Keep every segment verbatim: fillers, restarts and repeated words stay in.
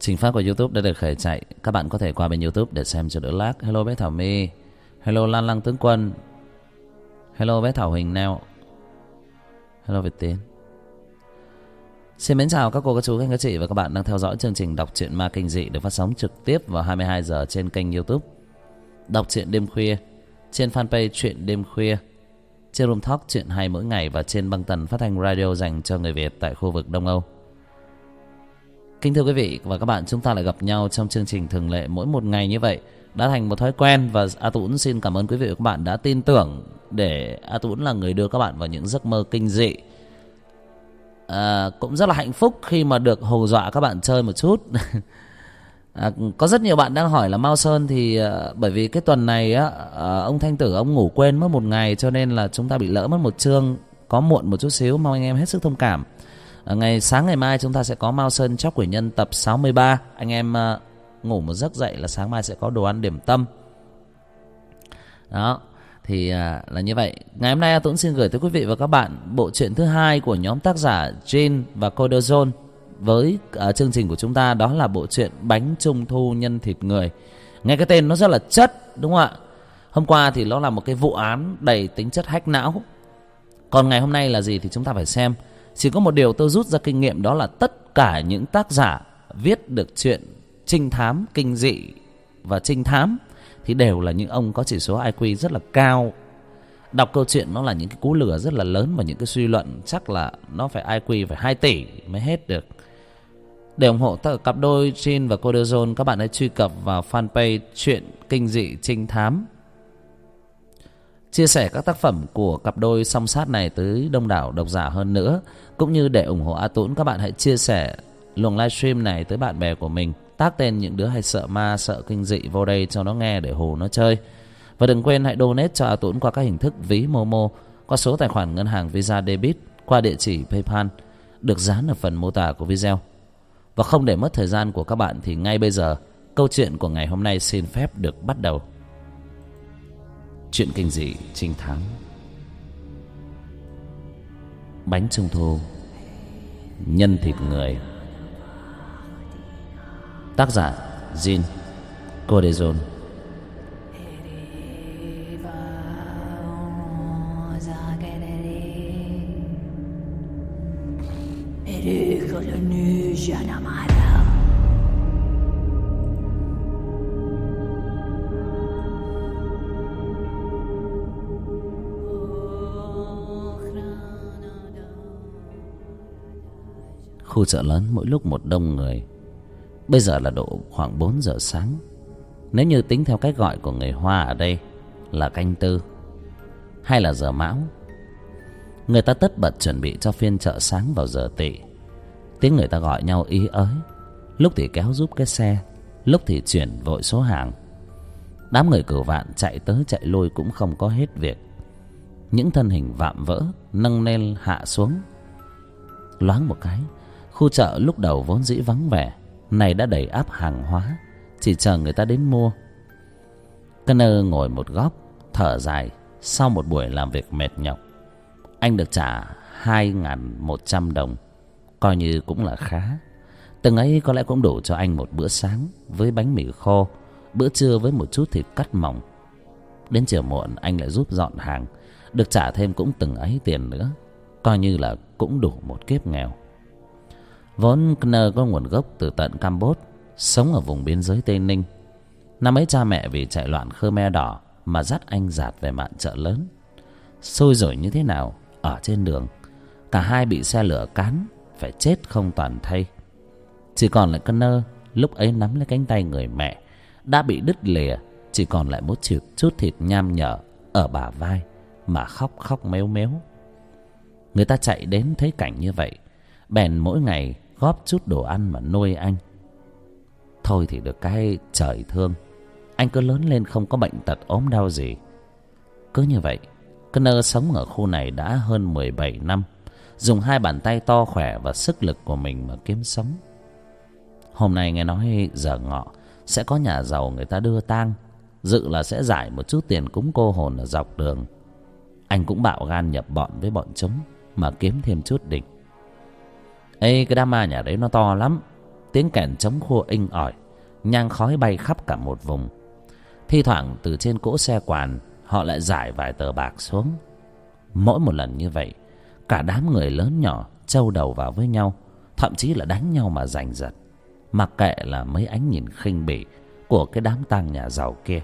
Trình phát của YouTube đã được khởi chạy. Các bạn có thể qua bên YouTube để xem cho đỡ lag. Hello bé Thảo My. Hello Lan Lăng Tướng Quân. Hello bé Thảo Huỳnh Neo. Hello Việt Tiến. Xin mến chào các cô, các chú, các anh, các chị và các bạn đang theo dõi chương trình đọc truyện ma kinh dị được phát sóng trực tiếp vào hai mươi hai giờ trên kênh YouTube Đọc truyện đêm khuya, trên fanpage truyện đêm khuya, trên Room Talk truyện hay mỗi ngày và trên băng tần phát thanh radio dành cho người Việt tại khu vực Đông Âu. Kính thưa quý vị và các bạn, chúng ta lại gặp nhau trong chương trình thường lệ mỗi một ngày như vậy. Đã thành một thói quen và A Tũng xin cảm ơn quý vị và các bạn đã tin tưởng để A Tũng là người đưa các bạn vào những giấc mơ kinh dị. À, cũng rất là hạnh phúc khi mà được hù dọa các bạn chơi một chút. À, có rất nhiều bạn đang hỏi là Mao Sơn thì uh, bởi vì cái tuần này á, uh, ông Thanh Tử ông ngủ quên mất một ngày cho nên là chúng ta bị lỡ mất một chương, có muộn một chút xíu, mong anh em hết sức thông cảm. Uh, ngày sáng ngày mai chúng ta sẽ có Mao Sơn Chóc Quỷ Nhân tập sáu mươi ba. Anh em uh, ngủ một giấc dậy là sáng mai sẽ có đồ ăn điểm tâm. Đó thì uh, là như vậy. Ngày hôm nay tôi cũng xin gửi tới quý vị và các bạn bộ truyện thứ hai của nhóm tác giả Jin và Codozone với uh, chương trình của chúng ta, đó là bộ truyện Bánh Trung Thu Nhân Thịt Người. Nghe cái tên nó rất là chất, đúng không ạ? Hôm qua thì nó là một cái vụ án đầy tính chất hack não. Còn ngày hôm nay là gì thì chúng ta phải xem. Chỉ có một điều tôi rút ra kinh nghiệm, đó là tất cả những tác giả viết được chuyện trinh thám, kinh dị và trinh thám thì đều là những ông có chỉ số I Q rất là cao. Đọc câu chuyện nó là những cái cú lừa rất là lớn và những cái suy luận chắc là nó phải I Q phải hai tỷ mới hết được. Để ủng hộ tất cả cặp đôi Jin và Codozone, các bạn hãy truy cập vào fanpage Chuyện Kinh Dị Trinh Thám, chia sẻ các tác phẩm của cặp đôi song sát này tới đông đảo độc giả hơn nữa. Cũng như để ủng hộ A Tũng, các bạn hãy chia sẻ luồng livestream này tới bạn bè của mình, tag tên những đứa hay sợ ma, sợ kinh dị vô đây cho nó nghe để hù nó chơi. Và đừng quên hãy donate cho A Tũng qua các hình thức ví Momo, qua số tài khoản ngân hàng Visa Debit, qua địa chỉ PayPal được dán ở phần mô tả của video. Và không để mất thời gian của các bạn thì ngay bây giờ câu chuyện của ngày hôm nay xin phép được bắt đầu. Chuyện kinh dị trinh thám Bánh Trung Thu Nhân Thịt Người. Tác giả Jin, Codozone. Khu chợ lớn mỗi lúc một đông người. Bây giờ là độ khoảng bốn giờ sáng. Nếu như tính theo cách gọi của người Hoa ở đây là canh tư hay là giờ mão. Người ta tất bật chuẩn bị cho phiên chợ sáng vào giờ tỵ. Tiếng người ta gọi nhau ý ới, lúc thì kéo giúp cái xe, lúc thì chuyển vội số hàng. Đám người cửu vạn chạy tới chạy lui cũng không có hết việc. Những thân hình vạm vỡ nâng lên hạ xuống. Loáng một cái, khu chợ lúc đầu vốn dĩ vắng vẻ này đã đầy ắp hàng hóa, chỉ chờ người ta đến mua. Connor ngồi một góc thở dài. Sau một buổi làm việc mệt nhọc, anh được trả hai nghìn một trăm đồng, coi như cũng là khá. Từng ấy có lẽ cũng đủ cho anh một bữa sáng với bánh mì khô, bữa trưa với một chút thịt cắt mỏng. Đến chiều muộn anh lại giúp dọn hàng, được trả thêm cũng từng ấy tiền nữa, coi như là cũng đủ một kiếp nghèo. Vốn Connor có nguồn gốc từ tận Campuchia, sống ở vùng biên giới Tây Ninh. Năm ấy cha mẹ vì chạy loạn Khmer Đỏ mà dắt anh dạt về mạn chợ lớn. Xôi rủi như thế nào, ở trên đường cả hai bị xe lửa cán, phải chết không toàn thây. Chỉ còn lại Connor lúc ấy nắm lấy cánh tay người mẹ đã bị đứt lìa, chỉ còn lại một chút, chút thịt nham nhở ở bả vai mà khóc khóc mếu mếu. Người ta chạy đến thấy cảnh như vậy, bèn mỗi ngày góp chút đồ ăn mà nuôi anh. Thôi thì được cái trời thương, anh cứ lớn lên không có bệnh tật ốm đau gì. Cứ như vậy Connor sống ở khu này đã hơn mười bảy năm, dùng hai bàn tay to khỏe và sức lực của mình mà kiếm sống. Hôm nay nghe nói giờ ngọ sẽ có nhà giàu người ta đưa tang, dự là sẽ giải một chút tiền cúng cô hồn ở dọc đường. Anh cũng bạo gan nhập bọn với bọn chúng mà kiếm thêm chút đỉnh. Ê, cái đám ma nhà đấy nó to lắm, tiếng kèn trống khua inh ỏi, nhang khói bay khắp cả một vùng. Thi thoảng từ trên cỗ xe quàn họ lại rải vài tờ bạc xuống. Mỗi một lần như vậy, cả đám người lớn nhỏ trâu đầu vào với nhau, thậm chí là đánh nhau mà giành giật, mặc kệ là mấy ánh nhìn khinh bỉ của cái đám tang nhà giàu kia.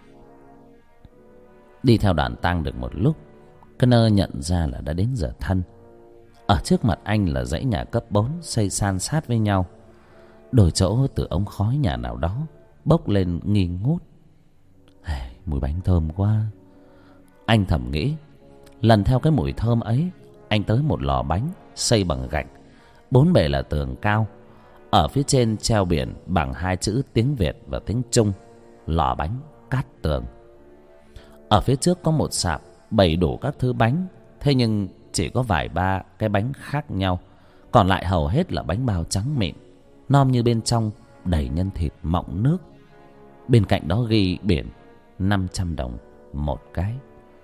Đi theo đoàn tang được một lúc, Kenner nhận ra là đã đến giờ thân. Ở trước mặt anh là dãy nhà cấp bốn xây san sát với nhau. Đôi chỗ từ ống khói nhà nào đó bốc lên nghi ngút. Mùi bánh thơm quá, anh thầm nghĩ. Lần theo cái mùi thơm ấy, anh tới một lò bánh xây bằng gạch, bốn bề là tường cao. Ở phía trên treo biển bằng hai chữ tiếng Việt và tiếng Trung: lò bánh Cát Tường. Ở phía trước có một sạp bày đủ các thứ bánh, thế nhưng chỉ có vài ba cái bánh khác nhau, còn lại hầu hết là bánh bao trắng mịn, non như bên trong, đầy nhân thịt mọng nước. Bên cạnh đó ghi biển năm trăm đồng một cái.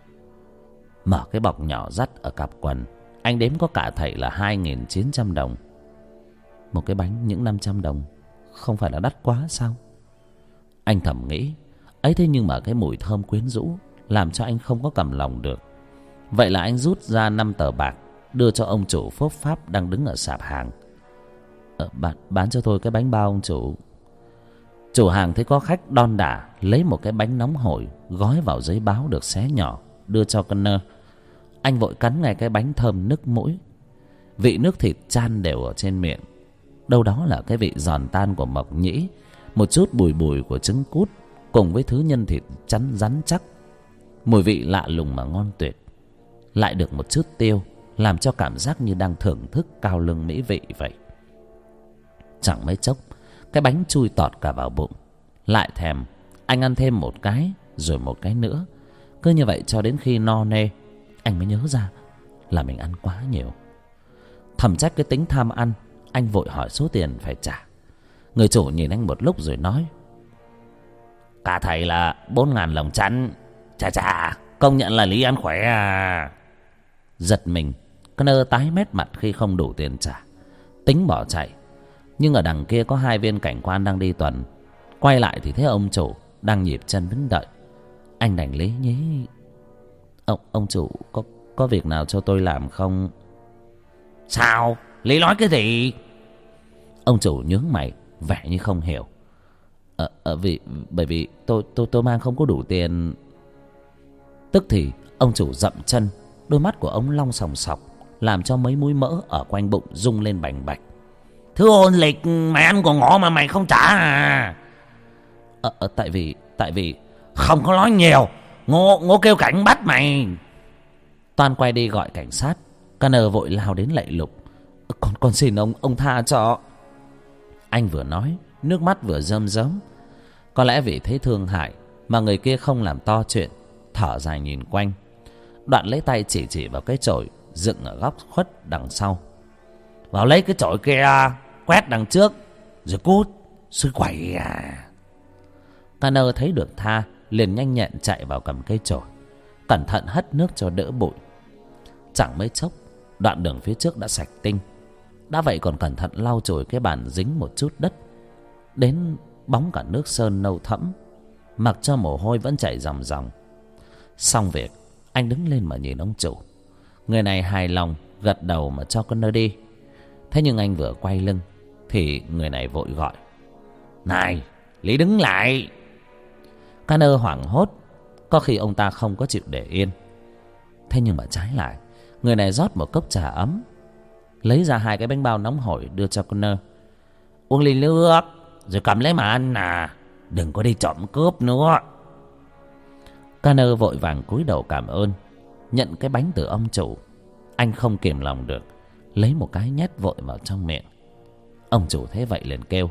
Mở cái bọc nhỏ dắt ở cặp quần, anh đếm có cả thảy là hai nghìn chín trăm đồng. Một cái bánh những năm trăm đồng, không phải là đắt quá sao? Anh thầm nghĩ. Ấy thế nhưng mà cái mùi thơm quyến rũ làm cho anh không có cầm lòng được. Vậy là anh rút ra năm tờ bạc, đưa cho ông chủ phốp pháp đang đứng ở sạp hàng. ờ, bán, bán cho tôi cái bánh bao ông chủ. Chủ hàng thấy có khách đon đả, lấy một cái bánh nóng hổi gói vào giấy báo được xé nhỏ, đưa cho Kenner. Anh vội cắn ngay cái bánh thơm nức mũi. Vị nước thịt chan đều ở trên miệng. Đâu đó là cái vị giòn tan của mộc nhĩ, một chút bùi bùi của trứng cút, cùng với thứ nhân thịt chắn rắn chắc. Mùi vị lạ lùng mà ngon tuyệt. Lại được một chút tiêu, làm cho cảm giác như đang thưởng thức cao lương mỹ vị vậy. Chẳng mấy chốc, cái bánh chui tọt cả vào bụng. Lại thèm, anh ăn thêm một cái, rồi một cái nữa. Cứ như vậy cho đến khi no nê, anh mới nhớ ra là mình ăn quá nhiều. Thầm trách cái tính tham ăn, anh vội hỏi số tiền phải trả. Người chủ nhìn anh một lúc rồi nói: cả thầy là bốn ngàn lồng chắn. Chà chà, công nhận là Lý ăn khỏe à. Giật mình, Kenner tái mét mặt khi không đủ tiền trả, tính bỏ chạy. Nhưng ở đằng kia có hai viên cảnh quan đang đi tuần. Quay lại thì thấy ông chủ đang nhịp chân đứng đợi. Anh đành lý nhí: Ông, ông chủ có, có việc nào cho tôi làm không? Sao? Lý nói cái gì? Ông chủ nhướng mày, vẻ như không hiểu. Ờ, ờ vì bởi vì tôi tôi tôi mang không có đủ tiền. Tức thì ông chủ dậm chân, đôi mắt của ông long sòng sọc, làm cho mấy múi mỡ ở quanh bụng rung lên bành bạch. Thứ ôn lịch mày ăn của ngõ mà mày không trả à? Ờ, ờ tại vì tại vì không có nói nhiều, ngô ngô kêu cảnh bắt mày. Toan quay đi gọi cảnh sát, Kenner vội lao đến lạy lục: Con con xin ông ông tha cho. Anh vừa nói, nước mắt vừa rơm rớm. Có lẽ vì thấy thương hại mà người kia không làm to chuyện, thở dài nhìn quanh. Đoạn lấy tay chỉ chỉ vào cái chổi dựng ở góc khuất đằng sau: vào lấy cái chổi kia, quét đằng trước, rồi cút, sư quẩy à. Kenner thấy được tha, liền nhanh nhẹn chạy vào cầm cây chổi, cẩn thận hất nước cho đỡ bụi. Chẳng mấy chốc, đoạn đường phía trước đã sạch tinh. Đã vậy còn cẩn thận lau chùi cái bàn dính một chút đất, đến bóng cả nước sơn nâu thẫm, mặc cho mồ hôi vẫn chảy ròng ròng. Xong việc, anh đứng lên mà nhìn ông chủ. Người này hài lòng gật đầu mà cho Kenner đi. Thế nhưng anh vừa quay lưng thì người này vội gọi: Này, Lý đứng lại. Kenner hoảng hốt, có khi ông ta không có chịu để yên. Thế nhưng mà trái lại, người này rót một cốc trà ấm, lấy ra hai cái bánh bao nóng hổi đưa cho Kenner. Uống ly nước rồi cầm lấy mà ăn à, đừng có đi trộm cướp nữa. Kenner vội vàng cúi đầu cảm ơn, nhận cái bánh từ ông chủ. Anh không kìm lòng được, lấy một cái nhét vội vào trong miệng. Ông chủ thấy vậy liền kêu: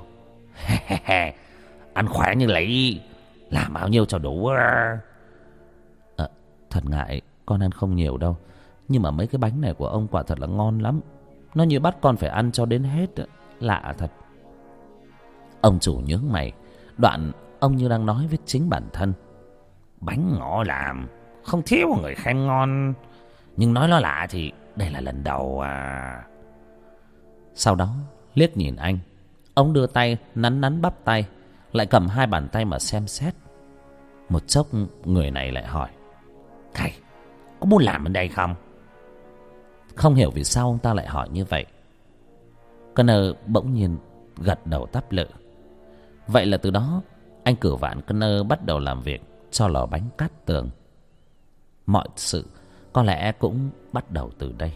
ăn khỏe như Lý, làm bao nhiêu cho đủ à? À, thật ngại, con ăn không nhiều đâu, nhưng mà mấy cái bánh này của ông quả thật là ngon lắm. Nó như bắt con phải ăn cho đến hết, lạ thật. Ông chủ nhướng mày, đoạn ông như đang nói với chính bản thân: bánh ngọ làm, không thiếu người khen ngon, nhưng nói nó lạ thì đây là lần đầu à. Sau đó liếc nhìn anh, Ông đưa tay nắn nắn bắp tay, lại cầm hai bàn tay mà xem xét. Một chốc người này lại hỏi: "Thầy có muốn làm ở đây không?" Không hiểu vì sao ông ta lại hỏi như vậy. Connor bỗng nhiên gật đầu tắp lự. Vậy là từ đó anh Cửu Vạn Connor bắt đầu làm việc cho lò bánh Cát Tường. Mọi sự có lẽ cũng bắt đầu từ đây.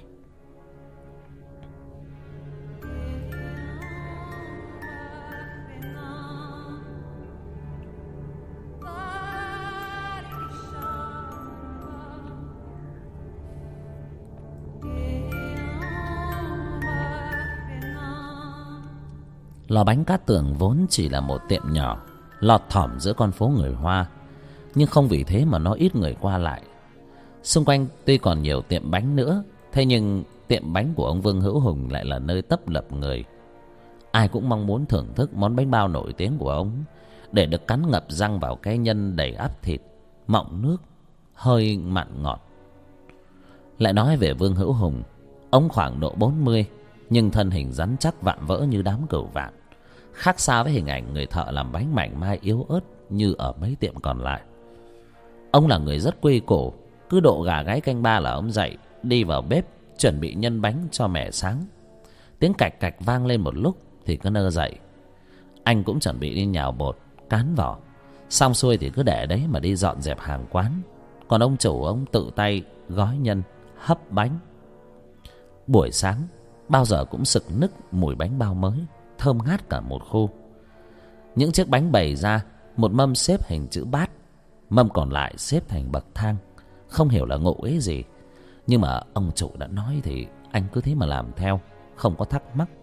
Lò bánh Cát Tường vốn chỉ là một tiệm nhỏ lọt thỏm giữa con phố người Hoa, nhưng không vì thế mà nó ít người qua lại. Xung quanh tuy còn nhiều tiệm bánh nữa, thế nhưng tiệm bánh của ông Vương Hữu Hùng lại là nơi tấp nập người. Ai cũng mong muốn thưởng thức món bánh bao nổi tiếng của ông, để được cắn ngập răng vào cái nhân đầy ắp thịt, mọng nước, hơi mặn ngọt. Lại nói về Vương Hữu Hùng, ông khoảng độ bốn mươi, nhưng thân hình rắn chắc vạm vỡ như đám cừu vạn, khác xa với hình ảnh người thợ làm bánh mảnh mai yếu ớt như ở mấy tiệm còn lại. Ông là người rất quy củ, cứ độ gà gáy canh ba là ông dậy đi vào bếp chuẩn bị nhân bánh cho mẻ sáng. Tiếng cạch cạch vang lên một lúc thì cứ nơ dậy. Anh cũng chuẩn bị đi nhào bột, cán vỏ, xong xuôi thì cứ để đấy mà đi dọn dẹp hàng quán. Còn ông chủ ông tự tay gói nhân, hấp bánh. Buổi sáng bao giờ cũng sực nức mùi bánh bao mới, thơm ngát cả một khu. Những chiếc bánh bày ra, một mâm xếp hình chữ bát, mâm còn lại xếp thành bậc thang. Không hiểu là ngụ ý gì, nhưng mà ông chủ đã nói thì anh cứ thế mà làm theo, không có thắc mắc.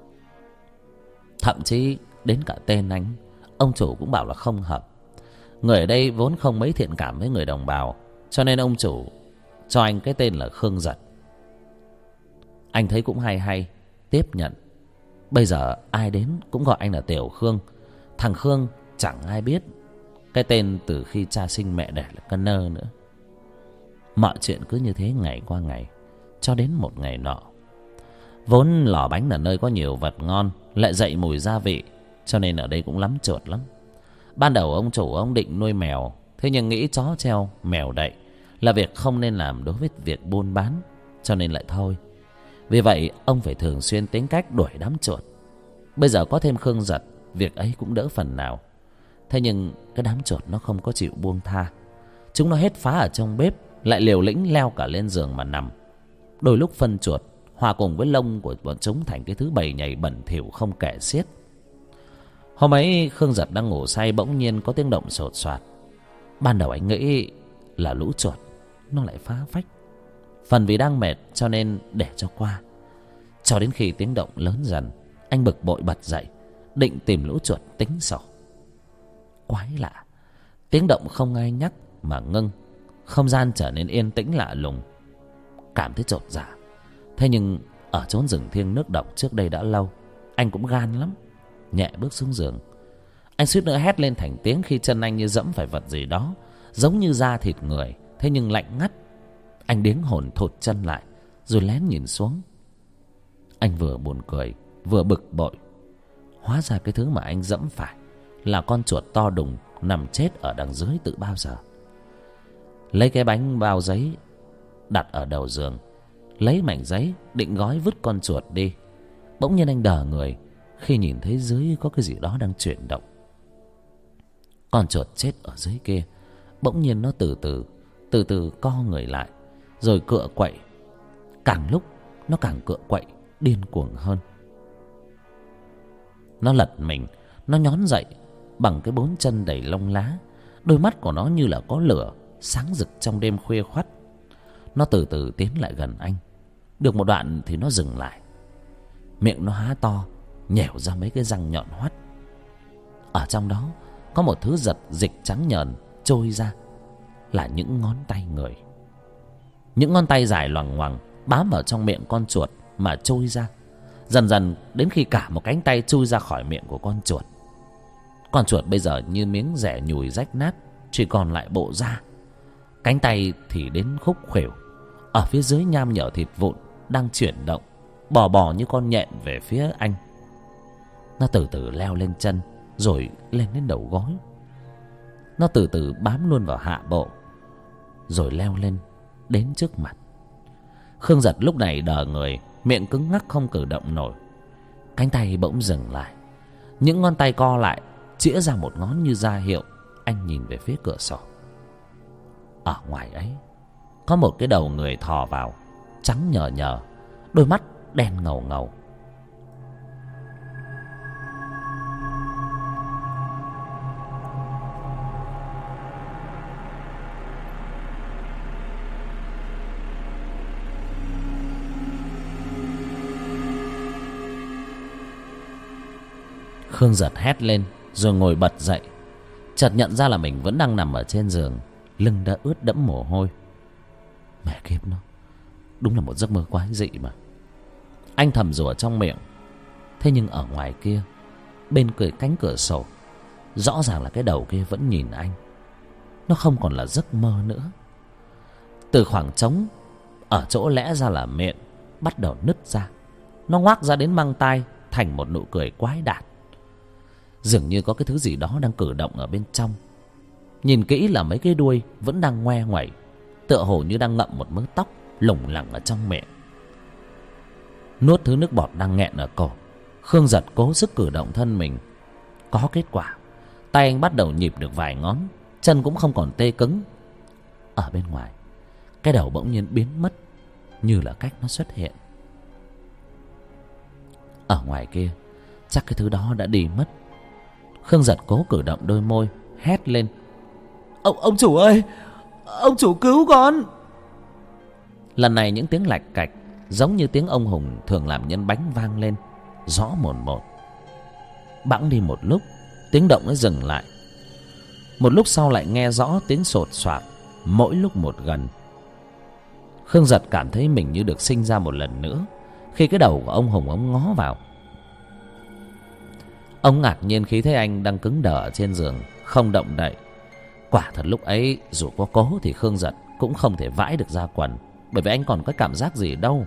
Thậm chí đến cả tên anh, ông chủ cũng bảo là không hợp. Người ở đây vốn không mấy thiện cảm với người đồng bào, cho nên ông chủ cho anh cái tên là Khương Giật. Anh thấy cũng hay hay, tiếp nhận. Bây giờ ai đến cũng gọi anh là Tiểu Khương. Thằng Khương chẳng ai biết cái tên từ khi cha sinh mẹ đẻ là Connor nữa. Mọi chuyện cứ như thế ngày qua ngày, cho đến một ngày nọ. Vốn lò bánh là nơi có nhiều vật ngon, lại dậy mùi gia vị, cho nên ở đây cũng lắm chuột lắm. Ban đầu ông chủ ông định nuôi mèo, thế nhưng nghĩ chó treo mèo đậy là việc không nên làm đối với việc buôn bán, cho nên lại thôi. Vì vậy ông phải thường xuyên tính cách đuổi đám chuột. Bây giờ có thêm Khương Giật, việc ấy cũng đỡ phần nào. Thế nhưng cái đám chuột nó không có chịu buông tha. Chúng nó hết phá ở trong bếp, lại liều lĩnh leo cả lên giường mà nằm. Đôi lúc phân chuột hòa cùng với lông của bọn chúng thành cái thứ bầy nhầy bẩn thỉu không kể xiết. Hôm ấy Khương Giật đang ngủ say, bỗng nhiên có tiếng động sột soạt. Ban đầu anh nghĩ là lũ chuột nó lại phá vách. Phần vì đang mệt cho nên để cho qua. Cho đến khi tiếng động lớn dần, anh bực bội bật dậy, định tìm lũ chuột tính sổ. Quái lạ, tiếng động không ai nhắc mà ngưng. Không gian trở nên yên tĩnh lạ lùng, cảm thấy chột dạ. Thế nhưng ở chốn rừng thiêng nước độc trước đây đã lâu, anh cũng gan lắm, nhẹ bước xuống giường. Anh suýt nữa hét lên thành tiếng khi chân anh như dẫm phải vật gì đó, giống như da thịt người, thế nhưng lạnh ngắt. Anh điếng hồn thụt chân lại, rồi lén nhìn xuống. Anh vừa buồn cười vừa bực bội. Hóa ra cái thứ mà anh dẫm phải là con chuột to đùng nằm chết ở đằng dưới từ bao giờ. Lấy cái bánh bao giấy đặt ở đầu giường, lấy mảnh giấy định gói vứt con chuột đi. Bỗng nhiên anh đờ người khi nhìn thấy dưới có cái gì đó đang chuyển động. Con chuột chết ở dưới kia bỗng nhiên nó từ từ từ từ co người lại, rồi cựa quậy. Càng lúc nó càng cựa quậy điên cuồng hơn. Nó lật mình, nó nhón dậy bằng cái bốn chân đầy lông lá. Đôi mắt của nó như là có lửa sáng rực trong đêm khuya khoắt. Nó từ từ tiến lại gần anh. Được một đoạn thì nó dừng lại. Miệng nó há to, nhẻo ra mấy cái răng nhọn hoắt. Ở trong đó có một thứ giật dịch trắng nhờn trôi ra, là những ngón tay người. Những ngón tay dài loằng ngoằng bám vào trong miệng con chuột mà trôi ra, dần dần đến khi cả một cánh tay chui ra khỏi miệng của con chuột. Con chuột bây giờ như miếng rẻ nhùi rách nát, chỉ còn lại bộ da. Cánh tay thì đến khúc khuỷu. Ở phía dưới nham nhở thịt vụn đang chuyển động, bò bò như con nhện về phía anh. Nó từ từ leo lên chân, rồi lên đến đầu gối. Nó từ từ bám luôn vào hạ bộ, rồi leo lên đến trước mặt. Khương Giật lúc này đờ người, miệng cứng ngắc không cử động nổi. Cánh tay bỗng dừng lại, những ngón tay co lại, chĩa ra một ngón như ra hiệu. Anh nhìn về phía cửa sổ. Ở ngoài ấy có một cái đầu người thò vào, trắng nhờ nhờ, đôi mắt đen ngầu ngầu. Khương Giật hét lên rồi ngồi bật dậy, chợt nhận ra là mình vẫn đang nằm ở trên giường, lưng đã ướt đẫm mồ hôi. Mẹ kiếp nó, đúng là một giấc mơ quái dị mà. Anh thầm rủa trong miệng. Thế nhưng ở ngoài kia, bên cửa cánh cửa sổ, rõ ràng là cái đầu kia vẫn nhìn anh. Nó không còn là giấc mơ nữa. Từ khoảng trống ở chỗ lẽ ra là miệng bắt đầu nứt ra, nó ngoác ra đến mang tai thành một nụ cười quái đản. Dường như có cái thứ gì đó đang cử động ở bên trong. Nhìn kỹ là mấy cái đuôi vẫn đang ngoe ngoẩy, tựa hồ như đang ngậm một mớ tóc lủng lẳng ở trong miệng. Nuốt thứ nước bọt đang nghẹn ở cổ, Khương Giật cố sức cử động thân mình. Có kết quả. Tay anh bắt đầu nhịp được vài ngón, chân cũng không còn tê cứng. Ở bên ngoài, cái đầu bỗng nhiên biến mất, như là cách nó xuất hiện. Ở ngoài kia, chắc cái thứ đó đã đi mất. Khương Giật cố cử động đôi môi, hét lên: Ông, ông chủ ơi, ông chủ cứu con. Lần này những tiếng lạch cạch giống như tiếng ông Hùng thường làm nhân bánh vang lên, rõ mồn một. Bẵng đi một lúc, tiếng động ấy dừng lại. Một lúc sau lại nghe rõ tiếng sột soạt, mỗi lúc một gần. Khương Giật cảm thấy mình như được sinh ra một lần nữa khi cái đầu của ông Hùng ông ngó vào. Ông ngạc nhiên khi thấy anh đang cứng đờ ở trên giường, không động đậy. Quả thật lúc ấy dù có cố thì Khương Giật cũng không thể vãi được ra quần, bởi vì anh còn có cảm giác gì đâu.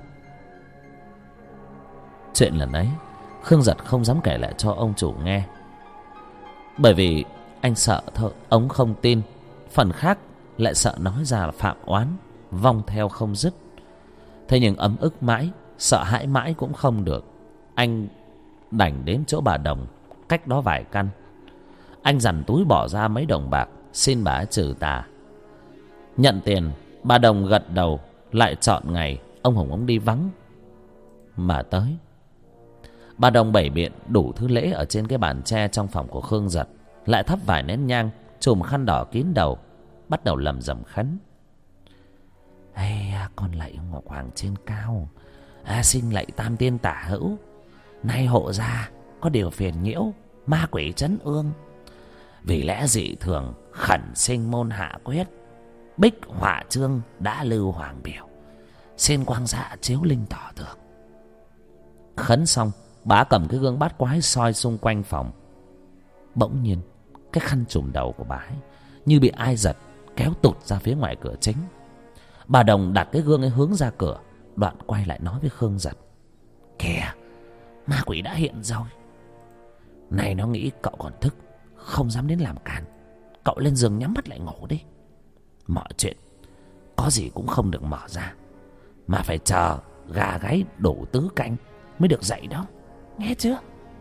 Chuyện lần ấy Khương Giật không dám kể lại cho ông chủ nghe, bởi vì anh sợ thôi ông không tin, phần khác lại sợ nói ra là phạm oán, vong theo không dứt. Thế nhưng ấm ức mãi, sợ hãi mãi cũng không được. Anh đành đến chỗ bà Đồng, cách đó vài căn. Anh dằn túi bỏ ra mấy đồng bạc, xin bà ấy trừ tà. Nhận tiền, bà Đồng gật đầu, lại chọn ngày ông Hùng ông đi vắng mà tới. Bà Đồng bày biện đủ thứ lễ ở trên cái bàn tre trong phòng của Khương Giật, lại thắp vài nén nhang, chùm khăn đỏ kín đầu, bắt đầu lầm rầm khấn: Ây, con lạy Ngọc Hoàng trên cao, à, xin lạy tam tiên tả hữu, nay hộ gia có điều phiền nhiễu, ma quỷ trấn ương, vì lẽ dị thường khẩn sinh môn hạ quyết, bích họa chương đã lưu hoàng biểu, xin quang dạ chiếu linh tỏ tường. Khấn xong, bà cầm cái gương bát quái soi xung quanh phòng. Bỗng nhiên cái khăn trùm đầu của bà ấy như bị ai giật, kéo tụt ra phía ngoài cửa chính. Bà Đồng đặt cái gương ấy hướng ra cửa, đoạn quay lại nói với Khương Giật: Kìa, ma quỷ đã hiện rồi. Này nó nghĩ cậu còn thức, không dám đến làm càn. Cậu lên giường nhắm mắt lại ngủ đi. Mọi chuyện có gì cũng không được mở ra, mà phải chờ gà gáy đổ tứ canh mới được dậy đó, nghe chưa?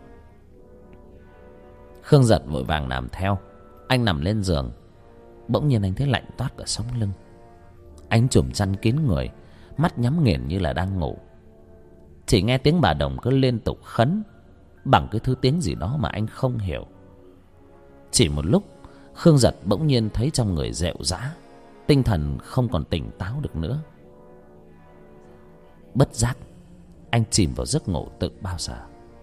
Khương Giật vội vàng làm theo. Anh nằm lên giường, bỗng nhiên anh thấy lạnh toát cả sống lưng. Anh trùm chăn kín người, mắt nhắm nghiền như là đang ngủ. Chỉ nghe tiếng bà Đồng cứ liên tục khấn bằng cái thứ tiếng gì đó mà anh không hiểu. Chỉ một lúc, Khương Giật bỗng nhiên thấy trong người rệu rã, tinh thần không còn tỉnh táo được nữa. Bất giác anh chìm vào giấc ngủ tự bao giờ.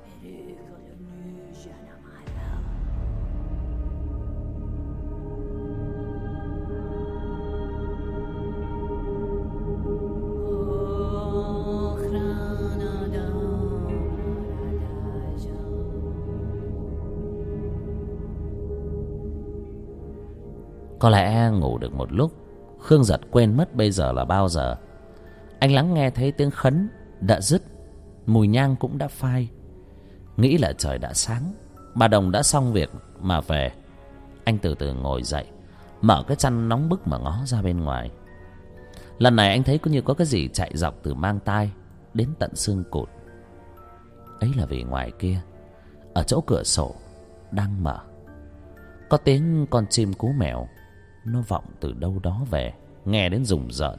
Có lẽ ngủ được một lúc, Khương Giật quên mất bây giờ là bao giờ. Anh lắng nghe thấy tiếng khấn đã dứt, mùi nhang cũng đã phai. Nghĩ là trời đã sáng, bà Đồng đã xong việc mà về. Anh từ từ ngồi dậy, mở cái chăn nóng bức mà ngó ra bên ngoài. Lần này anh thấy có như có cái gì chạy dọc từ mang tai đến tận xương cụt. Ấy là vì ngoài kia, ở chỗ cửa sổ đang mở, có tiếng con chim cú mèo nó vọng từ đâu đó về, nghe đến rùng rợn.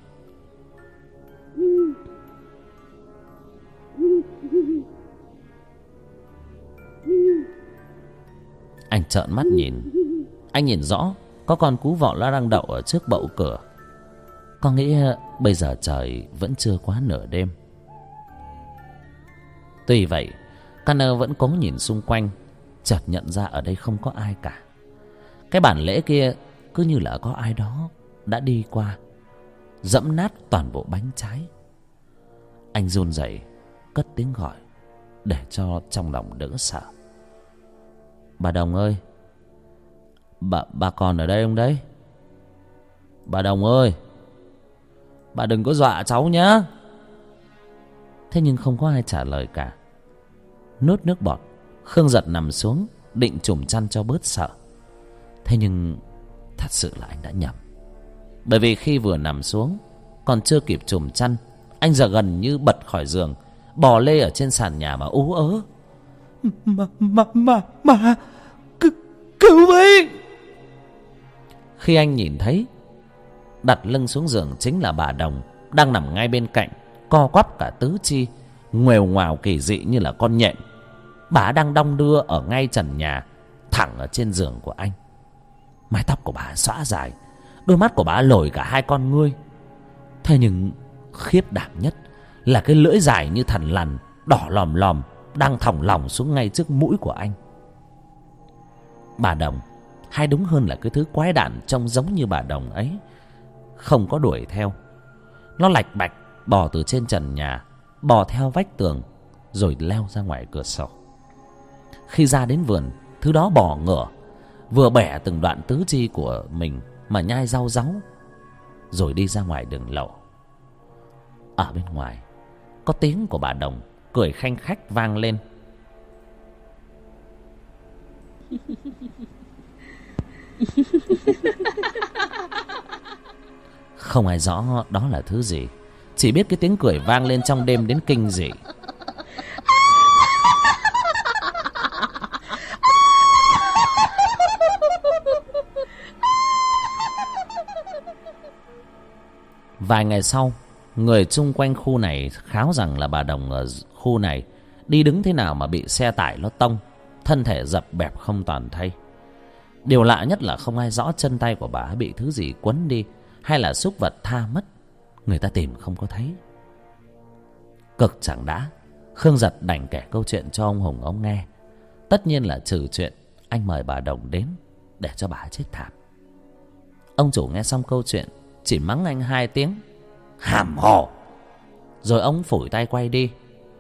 Anh trợn mắt nhìn. Anh nhìn rõ có con cú vọ nó đang đậu ở trước bậu cửa. Có nghĩa bây giờ trời vẫn chưa quá nửa đêm. Tuy vậy, Canner vẫn cố nhìn xung quanh, chợt nhận ra ở đây không có ai cả. Cái bản lễ kia cứ như là có ai đó đã đi qua, dẫm nát toàn bộ bánh trái. Anh run rẩy cất tiếng gọi để cho trong lòng đỡ sợ. Bà Đồng ơi, Bà, bà còn ở đây không đấy? Bà Đồng ơi, bà đừng có dọa cháu nhá. Thế nhưng không có ai trả lời cả. Nuốt nước bọt, Khương Giật nằm xuống định trùm chăn cho bớt sợ. Thế nhưng thật sự là anh đã nhầm. Bởi vì khi vừa nằm xuống, còn chưa kịp trùm chăn, anh giờ gần như bật khỏi giường, bò lê ở trên sàn nhà mà ú ớ. Mà, mà, mà, mà, cứu, cứu mình. Khi anh nhìn thấy đặt lưng xuống giường chính là bà Đồng, đang nằm ngay bên cạnh, co quắp cả tứ chi, nguều ngoào kỳ dị như là con nhện. Bà đang đong đưa ở ngay trần nhà, thẳng ở trên giường của anh. Mái tóc của bà xõa dài, đôi mắt của bà lồi cả hai con ngươi. Thế nhưng khiếp đảm nhất là cái lưỡi dài như thằn lằn, đỏ lòm lòm, đang thòng lòng xuống ngay trước mũi của anh. Bà Đồng, hay đúng hơn là cái thứ quái đản trông giống như bà Đồng ấy, không có đuổi theo. Nó lạch bạch bò từ trên trần nhà, bò theo vách tường, rồi leo ra ngoài cửa sổ. Khi ra đến vườn, thứ đó bò ngửa, vừa bẻ từng đoạn tứ chi của mình mà nhai rau ráu, rồi đi ra ngoài đường lộ. Ở bên ngoài, có tiếng của bà Đồng cười khanh khách vang lên. Không ai rõ đó là thứ gì, chỉ biết cái tiếng cười vang lên trong đêm đến kinh dị. Vài ngày sau, người chung quanh khu này kháo rằng là bà Đồng ở khu này đi đứng thế nào mà bị xe tải nó tông, thân thể dập bẹp không toàn thây. Điều lạ nhất là không ai rõ chân tay của bà bị thứ gì quấn đi, hay là súc vật tha mất, người ta tìm không có thấy. Cực chẳng đã, Khương Giật đành kể câu chuyện cho ông Hùng ông nghe. Tất nhiên là trừ chuyện anh mời bà Đồng đến để cho bà chết thảm. Ông chủ nghe xong câu chuyện chỉ mắng anh hai tiếng hàm hồ, rồi ông phủi tay quay đi.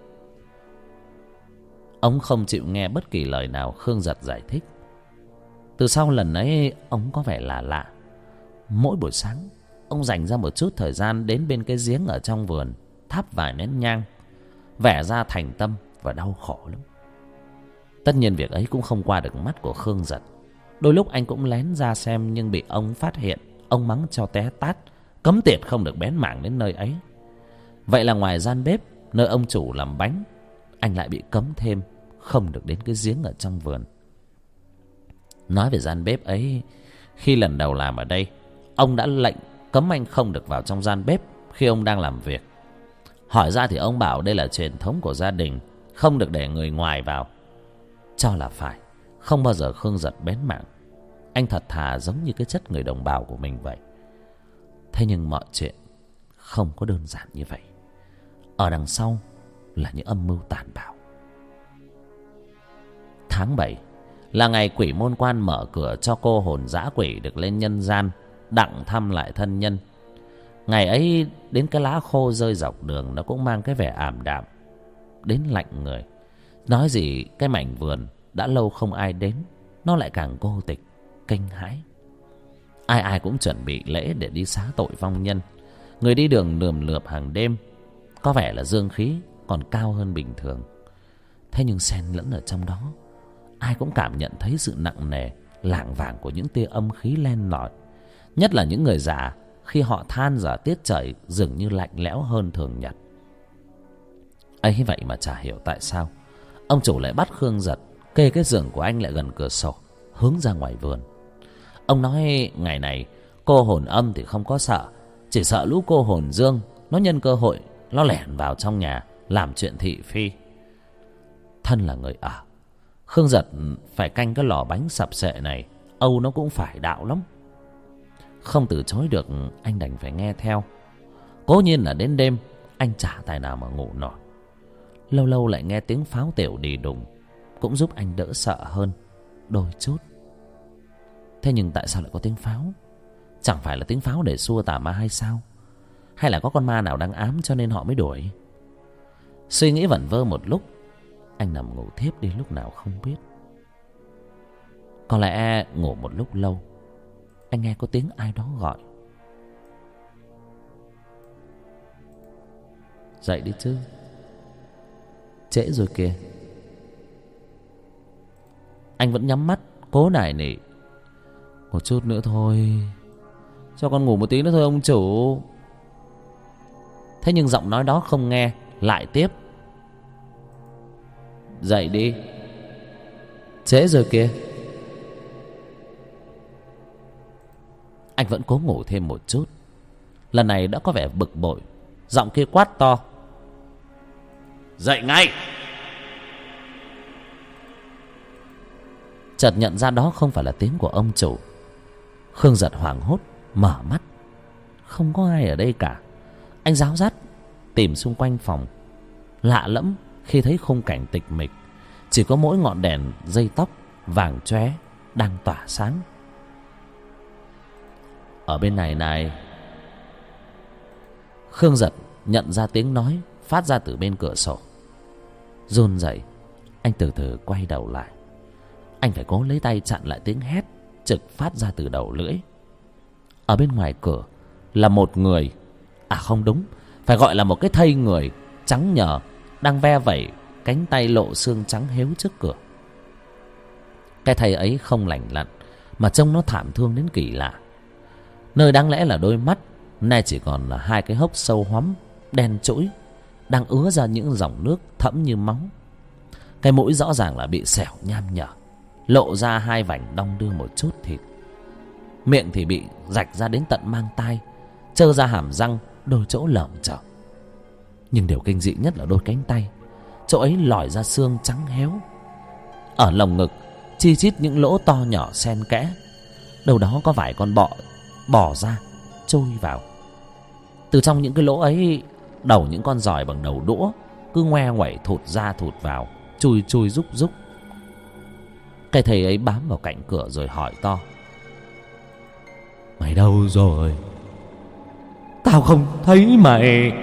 Ông không chịu nghe bất kỳ lời nào Khương Giật giải thích. Từ sau lần ấy, ông có vẻ là lạ. Mỗi buổi sáng, ông dành ra một chút thời gian đến bên cái giếng ở trong vườn, thắp vài nén nhang, vẻ ra thành tâm và đau khổ lắm. Tất nhiên việc ấy cũng không qua được mắt của Khương Giật. Đôi lúc anh cũng lén ra xem, nhưng bị ông phát hiện, ông mắng cho té tát, cấm tiệt không được bén mảng đến nơi ấy. Vậy là ngoài gian bếp nơi ông chủ làm bánh, anh lại bị cấm thêm không được đến cái giếng ở trong vườn. Nói về gian bếp ấy, khi lần đầu làm ở đây, ông đã lệnh cấm anh không được vào trong gian bếp khi ông đang làm việc. Hỏi ra thì ông bảo đây là truyền thống của gia đình, không được để người ngoài vào. Cho là phải, không bao giờ Khương Giật bén mảng. Anh thật thà giống như cái chất người đồng bào của mình vậy. Thế nhưng mọi chuyện không có đơn giản như vậy. Ở đằng sau là những âm mưu tàn bạo. Tháng bảy là ngày quỷ môn quan mở cửa cho cô hồn dã quỷ được lên nhân gian đặng thăm lại thân nhân. Ngày ấy đến cái lá khô rơi dọc đường nó cũng mang cái vẻ ảm đạm đến lạnh người. Nói gì cái mảnh vườn đã lâu không ai đến, nó lại càng cô tịch kinh hãi. Ai ai cũng chuẩn bị lễ để đi xá tội vong nhân. Người đi đường lườm lượp hàng đêm, có vẻ là dương khí còn cao hơn bình thường. Thế nhưng xen lẫn ở trong đó, ai cũng cảm nhận thấy sự nặng nề, lảng vảng của những tia âm khí len lỏi. Nhất là những người già, khi họ than giờ tiết trời dường như lạnh lẽo hơn thường nhật. ấy vậy mà chả hiểu tại sao ông chủ lại bắt Khương Giật kê cái giường của anh lại gần cửa sổ, hướng ra ngoài vườn. Ông nói ngày này cô hồn âm thì không có sợ, chỉ sợ lũ cô hồn dương nó nhân cơ hội nó lẻn vào trong nhà làm chuyện thị phi. Thân là người ở, Khương Giật phải canh cái lò bánh sập sệ này, âu nó cũng phải đạo lắm. Không từ chối được, anh đành phải nghe theo. Cố nhiên là đến đêm anh chả tài nào mà ngủ nổi. Lâu lâu lại nghe tiếng pháo tiểu đì đùng, cũng giúp anh đỡ sợ hơn đôi chút. Thế nhưng tại sao lại có tiếng pháo? Chẳng phải là tiếng pháo để xua tà ma hay sao? Hay là có con ma nào đang ám cho nên họ mới đuổi? Suy nghĩ vẩn vơ một lúc, anh nằm ngủ thiếp đi lúc nào không biết. Có lẽ ngủ một lúc lâu, anh nghe có tiếng ai đó gọi. Dậy đi chứ, trễ rồi kìa. Anh vẫn nhắm mắt cố nài nỉ. Một chút nữa thôi, cho con ngủ một tí nữa thôi ông chủ. Thế nhưng giọng nói đó không nghe, lại tiếp. Dậy đi, trễ rồi kìa. Anh vẫn cố ngủ thêm một chút. Lần này đã có vẻ bực bội, giọng kia quát to. Dậy ngay! Chợt nhận ra đó không phải là tiếng của ông chủ. Khương Giật hoảng hốt mở mắt, không có ai ở đây cả. Anh ráo rắt tìm xung quanh phòng, lạ lẫm khi thấy khung cảnh tịch mịch, chỉ có mỗi ngọn đèn dây tóc vàng chóe đang tỏa sáng. Ở bên này này. Khương Giật nhận ra tiếng nói phát ra từ bên cửa sổ. Run rẩy, anh từ từ quay đầu lại. Anh phải cố lấy tay chặn lại tiếng hét trực phát ra từ đầu lưỡi. Ở bên ngoài cửa là một người, à không đúng, phải gọi là một cái thây người trắng nhờ, đang ve vẩy cánh tay lộ xương trắng héo trước cửa. Cái thây ấy không lành lặn, mà trông nó thảm thương đến kỳ lạ. Nơi đáng lẽ là đôi mắt, nay chỉ còn là hai cái hốc sâu hoắm đen trũi, đang ứa ra những dòng nước thẫm như máu. Cái mũi rõ ràng là bị xẻo nham nhở, lộ ra hai vành đong đưa một chút thịt. Miệng thì bị rạch ra đến tận mang tai, trơ ra hàm răng đôi chỗ lởm chởm. Nhưng điều kinh dị nhất là đôi cánh tay, chỗ ấy lòi ra xương trắng héo. Ở lồng ngực chi chít những lỗ to nhỏ xen kẽ, đâu đó có vài con bọ bò ra trôi vào. Từ trong những cái lỗ ấy, đầu những con giòi bằng đầu đũa cứ ngoe ngoẩy thụt ra thụt vào, chui chui rúc rúc. Cái thầy ấy bám vào cạnh cửa rồi hỏi to. Mày đâu rồi? Tao không thấy mày.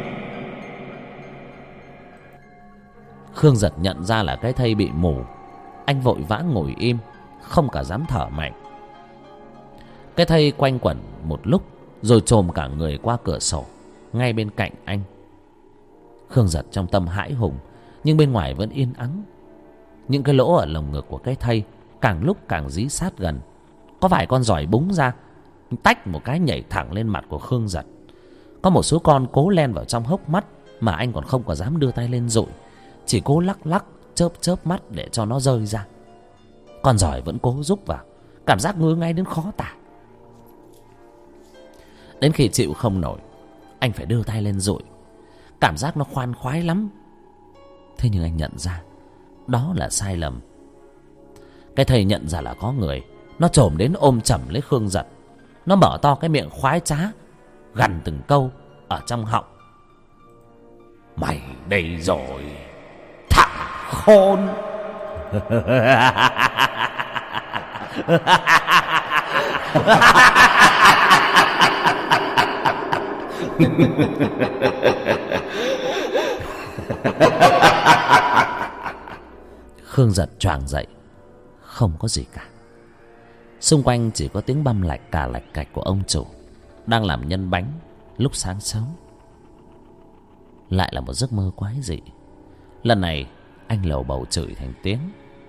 Khương Giật nhận ra là cái thây bị mù. Anh vội vã ngồi im, không cả dám thở mạnh. Cái thây quanh quẩn một lúc rồi chồm cả người qua cửa sổ ngay bên cạnh anh. Khương Giật trong tâm hãi hùng, nhưng bên ngoài vẫn yên ắng. Những cái lỗ ở lồng ngực của cái thây càng lúc càng dí sát gần. Có vài con giòi búng ra, tách một cái nhảy thẳng lên mặt của Khương Giật. Có một số con cố len vào trong hốc mắt mà anh còn không có dám đưa tay lên dụi, chỉ cố lắc lắc chớp chớp mắt để cho nó rơi ra. Con giòi vẫn cố rúc vào, cảm giác ngứa ngay đến khó tả. Đến khi chịu không nổi, anh phải đưa tay lên dụi. Cảm giác nó khoan khoái lắm. Thế nhưng anh nhận ra đó là sai lầm. Cái thầy nhận ra là có người, nó chồm đến ôm chầm lấy Khương Giật. Nó mở to cái miệng khoái trá, gằn từng câu ở trong họng. Mày đây rồi, thằng khôn. Khương Giật choàng dậy, không có gì cả. Xung quanh chỉ có tiếng băm lạch cà lạch cạch của ông chủ đang làm nhân bánh lúc sáng sớm. Lại là một giấc mơ quái dị. Lần này Anh lầu bầu chửi thành tiếng.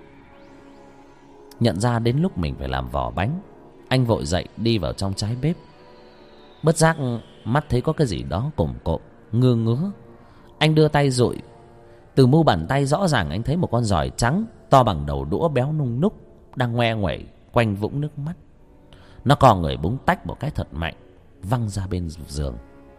Nhận ra đến lúc mình phải làm vỏ bánh, anh vội dậy đi vào trong trái bếp. Bất giác mắt thấy có cái gì đó cồm cộm ngơ ngứa. Anh đưa tay dụi. Từ mu bàn tay rõ ràng anh thấy một con giòi trắng to bằng đầu đũa, béo nung núc, đang ngoe nguẩy quanh vũng nước mắt. Nó co người búng tách một cái thật mạnh, văng ra bên giường.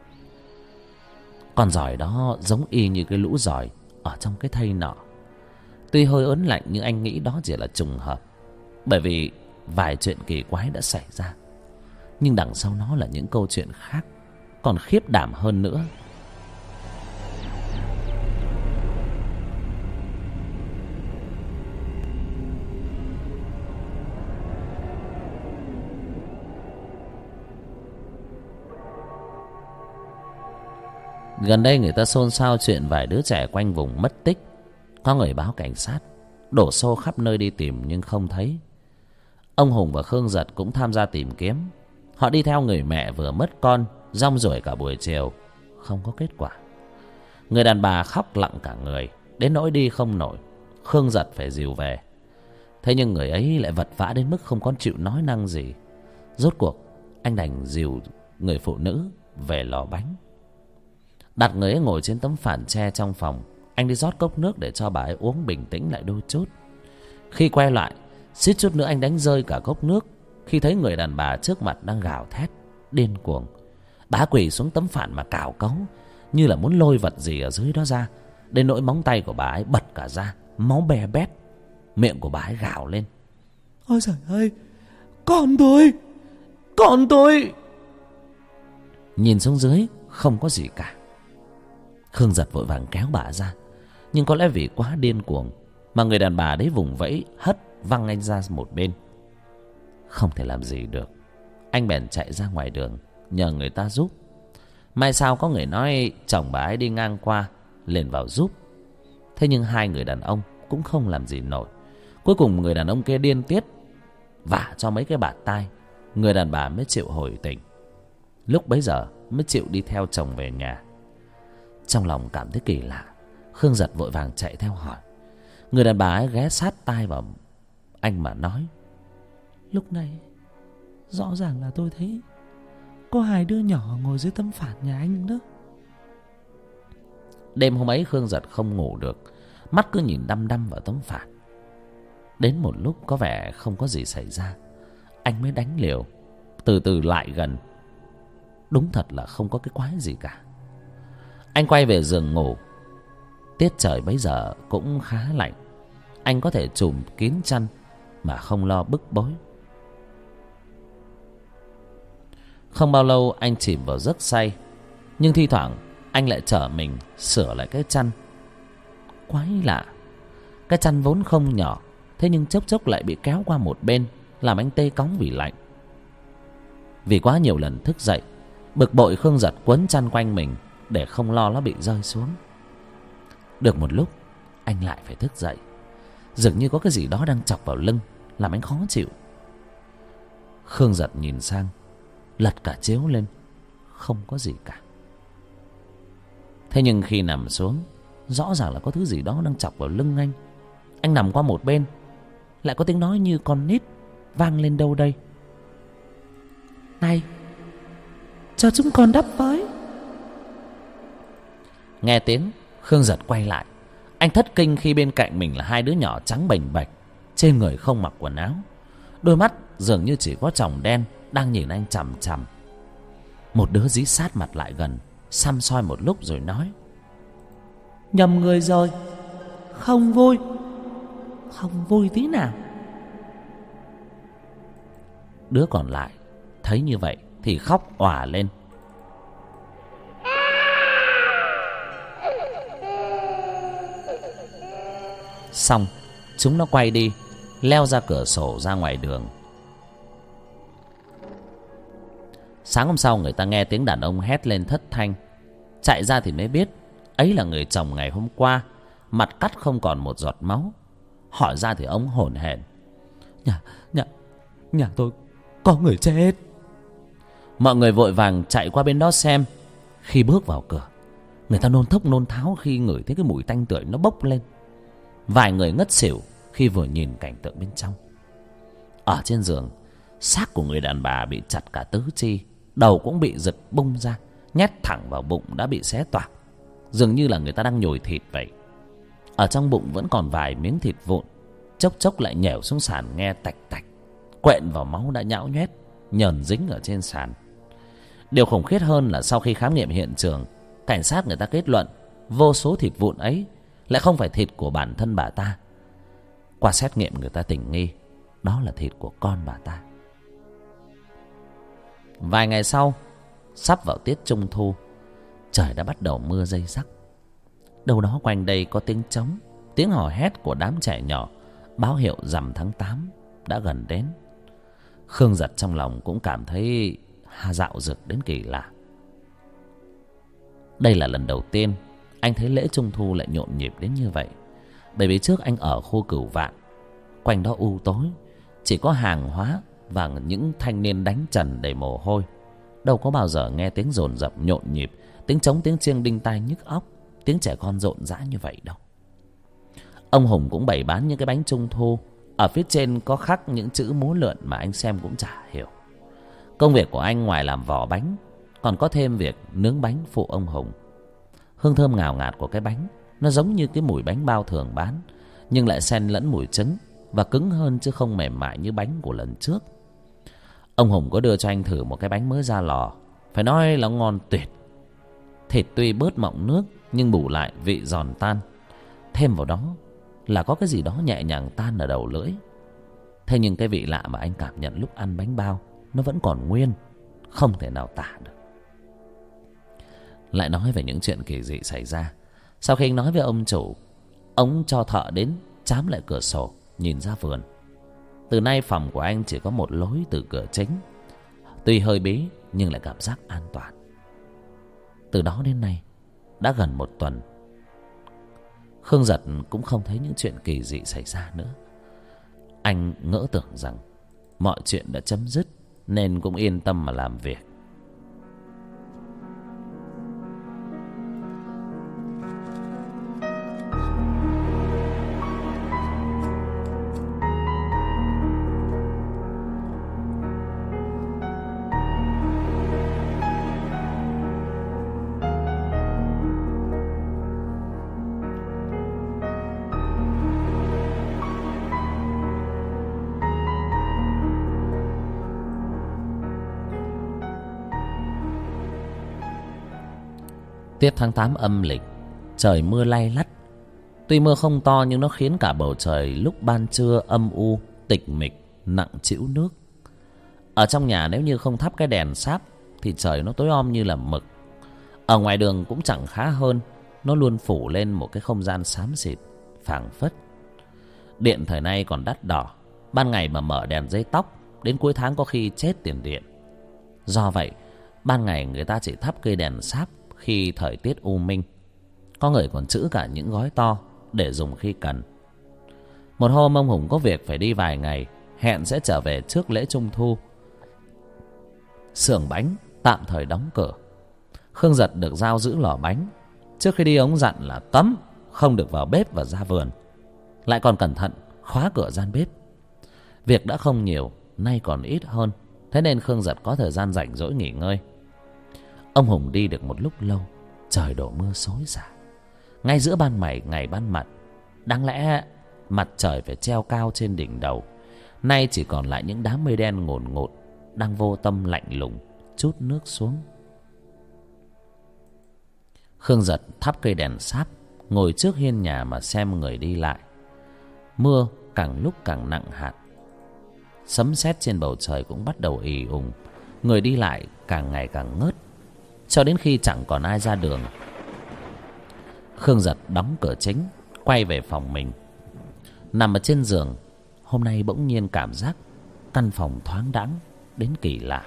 Con giòi đó giống y như cái lũ giòi ở trong cái thây nọ. Tuy hơi ớn lạnh nhưng anh nghĩ đó chỉ là trùng hợp, bởi vì vài chuyện kỳ quái đã xảy ra, nhưng đằng sau nó là những câu chuyện khác, còn khiếp đảm hơn nữa. Gần đây người ta xôn xao chuyện vài đứa trẻ quanh vùng mất tích. Có người báo cảnh sát, đổ xô khắp nơi đi tìm nhưng không thấy. Ông Hùng và Khương Giật cũng tham gia tìm kiếm. Họ đi theo người mẹ vừa mất con, rong ruổi cả buổi chiều, không có kết quả. Người đàn bà khóc lặng cả người, đến nỗi đi không nổi. Khương Giật phải dìu về. Thế nhưng người ấy lại vật vã đến mức không có chịu nói năng gì. Rốt cuộc anh đành dìu người phụ nữ về lò bánh. Đặt người ấy ngồi trên tấm phản tre trong phòng. Anh đi rót cốc nước để cho bà ấy uống bình tĩnh lại đôi chút. Khi quay lại, suýt chút nữa anh đánh rơi cả cốc nước khi thấy người đàn bà trước mặt đang gào thét điên cuồng. Bà quỳ xuống tấm phản mà cào cấu, như là muốn lôi vật gì ở dưới đó ra, đến nỗi móng tay của bà ấy bật cả ra, máu bè bét. Miệng của bà ấy gào lên: Ôi trời ơi, con tôi, con tôi. Nhìn xuống dưới không có gì cả. Khương Giật vội vàng kéo bà ra, nhưng có lẽ vì quá điên cuồng mà người đàn bà đấy vùng vẫy hất văng anh ra một bên. Không thể làm gì được, anh bèn chạy ra ngoài đường nhờ người ta giúp. May sao có người nói chồng bà ấy đi ngang qua, liền vào giúp. Thế nhưng hai người đàn ông cũng không làm gì nổi. Cuối cùng người đàn ông kia điên tiết vả cho mấy cái bạt tai, người đàn bà mới chịu hồi tỉnh. Lúc bấy giờ mới chịu đi theo chồng về nhà. Trong lòng cảm thấy kỳ lạ, Khương Giật vội vàng chạy theo hỏi. Người đàn bà ấy ghé sát tai vào anh mà nói: Lúc này rõ ràng là tôi thấy có hai đứa nhỏ ngồi dưới tấm phản nhà anh đó. Đêm hôm ấy Khương Giật không ngủ được, mắt cứ nhìn đăm đăm vào tấm phản. Đến một lúc có vẻ không có gì xảy ra, anh mới đánh liều, từ từ lại gần. Đúng thật là không có cái quái gì cả. Anh quay về giường ngủ. Tiết trời bấy giờ cũng khá lạnh, anh có thể trùm kín chăn mà không lo bức bối. Không bao lâu anh chìm vào giấc say, nhưng thi thoảng anh lại trở mình sửa lại cái chăn. Quái lạ, cái chăn vốn không nhỏ, thế nhưng chốc chốc lại bị kéo qua một bên, làm anh tê cóng vì lạnh. Vì quá nhiều lần thức dậy, bực bội Khương Giật quấn chăn quanh mình để không lo nó bị rơi xuống. Được một lúc anh lại phải thức dậy, dường như có cái gì đó đang chọc vào lưng, làm anh khó chịu. Khương Giật nhìn sang, lật cả chiếu lên, không có gì cả. Thế nhưng khi nằm xuống, rõ ràng là có thứ gì đó đang chọc vào lưng anh. Anh nằm qua một bên, lại có tiếng nói như con nít vang lên đâu đây: Này, cho chúng con đắp với. Nghe tiếng, Khương Giật quay lại. Anh thất kinh khi bên cạnh mình là hai đứa nhỏ trắng bềnh bạch, trên người không mặc quần áo, đôi mắt dường như chỉ có tròng đen đang nhìn anh chằm chằm. Một đứa dí sát mặt lại gần, săm soi một lúc rồi nói: Nhầm người rồi, không vui, không vui tí nào. Đứa còn lại thấy như vậy thì khóc òa lên. Xong chúng nó quay đi, leo ra cửa sổ ra ngoài đường. Sáng hôm sau người ta nghe tiếng đàn ông hét lên thất thanh. Chạy ra thì mới biết ấy là người chồng ngày hôm qua, mặt cắt không còn một giọt máu. Hỏi ra thì ông hổn hển: Nhà, nhà, nhà tôi có người chết. Mọi người vội vàng chạy qua bên đó xem. Khi bước vào cửa, người ta nôn thốc nôn tháo khi ngửi thấy cái mùi tanh tưởi nó bốc lên. Vài người ngất xỉu khi vừa nhìn cảnh tượng bên trong. Ở trên giường, xác của người đàn bà bị chặt cả tứ chi, đầu cũng bị giật bung ra, nhét thẳng vào bụng đã bị xé toạc, dường như là người ta đang nhồi thịt vậy. Ở trong bụng vẫn còn vài miếng thịt vụn, chốc chốc lại nhẻo xuống sàn nghe tạch tạch, quện vào máu đã nhão nhoét nhờn dính ở trên sàn. Điều khủng khiếp hơn là sau khi khám nghiệm hiện trường, cảnh sát người ta kết luận vô số thịt vụn ấy lại không phải thịt của bản thân bà ta. Qua xét nghiệm người ta tình nghi đó là thịt của con bà ta. Vài ngày sau, sắp vào tiết trung thu, trời đã bắt đầu mưa rây rắc. Đâu đó quanh đây có tiếng trống, tiếng hò hét của đám trẻ nhỏ, báo hiệu rằm tháng tám đã gần đến. Khương Giật trong lòng cũng cảm thấy dạo dực đến kỳ lạ. Đây là lần đầu tiên anh thấy lễ trung thu lại nhộn nhịp đến như vậy. Bởi vì trước anh ở khu Cửu Vạn, quanh đó u tối, chỉ có hàng hóa và những thanh niên đánh trần đầy mồ hôi. Đâu có bao giờ nghe tiếng dồn dập nhộn nhịp, tiếng trống tiếng chiêng đinh tai nhức óc, tiếng trẻ con rộn rã như vậy đâu. Ông Hùng cũng bày bán những cái bánh trung thu, ở phía trên có khắc những chữ múa lượn mà anh xem cũng chả hiểu. Công việc của anh ngoài làm vỏ bánh, còn có thêm việc nướng bánh phụ ông Hùng. Hương thơm ngào ngạt của cái bánh, nó giống như cái mùi bánh bao thường bán, nhưng lại xen lẫn mùi trứng và cứng hơn chứ không mềm mại như bánh của lần trước. Ông Hùng có đưa cho anh thử một cái bánh mới ra lò, phải nói là ngon tuyệt. Thịt tuy bớt mọng nước nhưng bù lại vị giòn tan, thêm vào đó là có cái gì đó nhẹ nhàng tan ở đầu lưỡi. Thế nhưng cái vị lạ mà anh cảm nhận lúc ăn bánh bao nó vẫn còn nguyên, không thể nào tả được. Lại nói về những chuyện kỳ dị xảy ra. Sau khi anh nói với ông chủ, ông cho thợ đến trám lại cửa sổ nhìn ra vườn. Từ nay phòng của anh chỉ có một lối từ cửa chính, tuy hơi bí nhưng lại cảm giác an toàn. Từ đó đến nay đã gần một tuần, Khương Giật cũng không thấy những chuyện kỳ dị xảy ra nữa. Anh ngỡ tưởng rằng mọi chuyện đã chấm dứt nên cũng yên tâm mà làm việc. Tiết tháng tám âm lịch, trời mưa lay lắt. Tuy mưa không to nhưng nó khiến cả bầu trời lúc ban trưa âm u, tịch mịch, nặng trĩu nước. Ở trong nhà nếu như không thắp cái đèn sáp thì trời nó tối om như là mực. Ở ngoài đường cũng chẳng khá hơn, nó luôn phủ lên một cái không gian xám xịt, phảng phất. Điện thời nay còn đắt đỏ, ban ngày mà mở đèn dây tóc, đến cuối tháng có khi chết tiền điện. Do vậy, ban ngày người ta chỉ thắp cây đèn sáp khi thời tiết u minh. Có người còn trữ cả những gói to để dùng khi cần. Một hôm ông Hùng có việc phải đi vài ngày, hẹn sẽ trở về trước lễ trung thu. Xưởng bánh tạm thời đóng cửa. Khương Giật được giao giữ lò bánh. Trước khi đi ông dặn là cấm không được vào bếp và ra vườn, lại còn cẩn thận khóa cửa gian bếp. Việc đã không nhiều, nay còn ít hơn, thế nên Khương Giật có thời gian rảnh rỗi nghỉ ngơi. Ông Hùng đi được một lúc lâu, trời đổ mưa xối xả. Ngay giữa ban mày ngày ban mặt, đáng lẽ mặt trời phải treo cao trên đỉnh đầu, nay chỉ còn lại những đám mây đen ngổn ngột đang vô tâm lạnh lùng trút nước xuống. Khương Giật thắp cây đèn sáp, ngồi trước hiên nhà mà xem người đi lại. Mưa càng lúc càng nặng hạt, sấm sét trên bầu trời cũng bắt đầu ì ùng. Người đi lại càng ngày càng ngớt, cho đến khi chẳng còn ai ra đường. Khương Giật đóng cửa chính, quay về phòng mình. Nằm ở trên giường, hôm nay bỗng nhiên cảm giác căn phòng thoáng đãng đến kỳ lạ.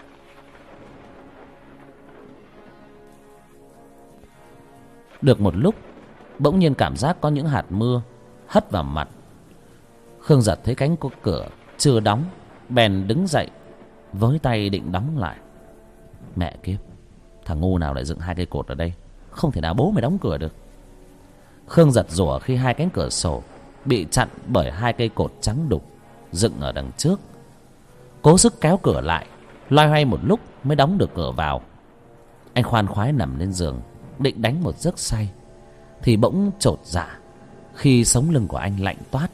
Được một lúc, bỗng nhiên cảm giác có những hạt mưa hất vào mặt. Khương Giật thấy cánh cửa chưa đóng, bèn đứng dậy, với tay định đóng lại. Mẹ kiếp, thằng ngu nào lại dựng hai cây cột ở đây, không thể nào bố mày đóng cửa được. Khương Giật rủa khi hai cánh cửa sổ bị chặn bởi hai cây cột trắng đục dựng ở đằng trước. Cố sức kéo cửa lại, loay hoay một lúc mới đóng được cửa vào. Anh khoan khoái nằm lên giường định đánh một giấc say, thì bỗng chột dạ khi sống lưng của anh lạnh toát.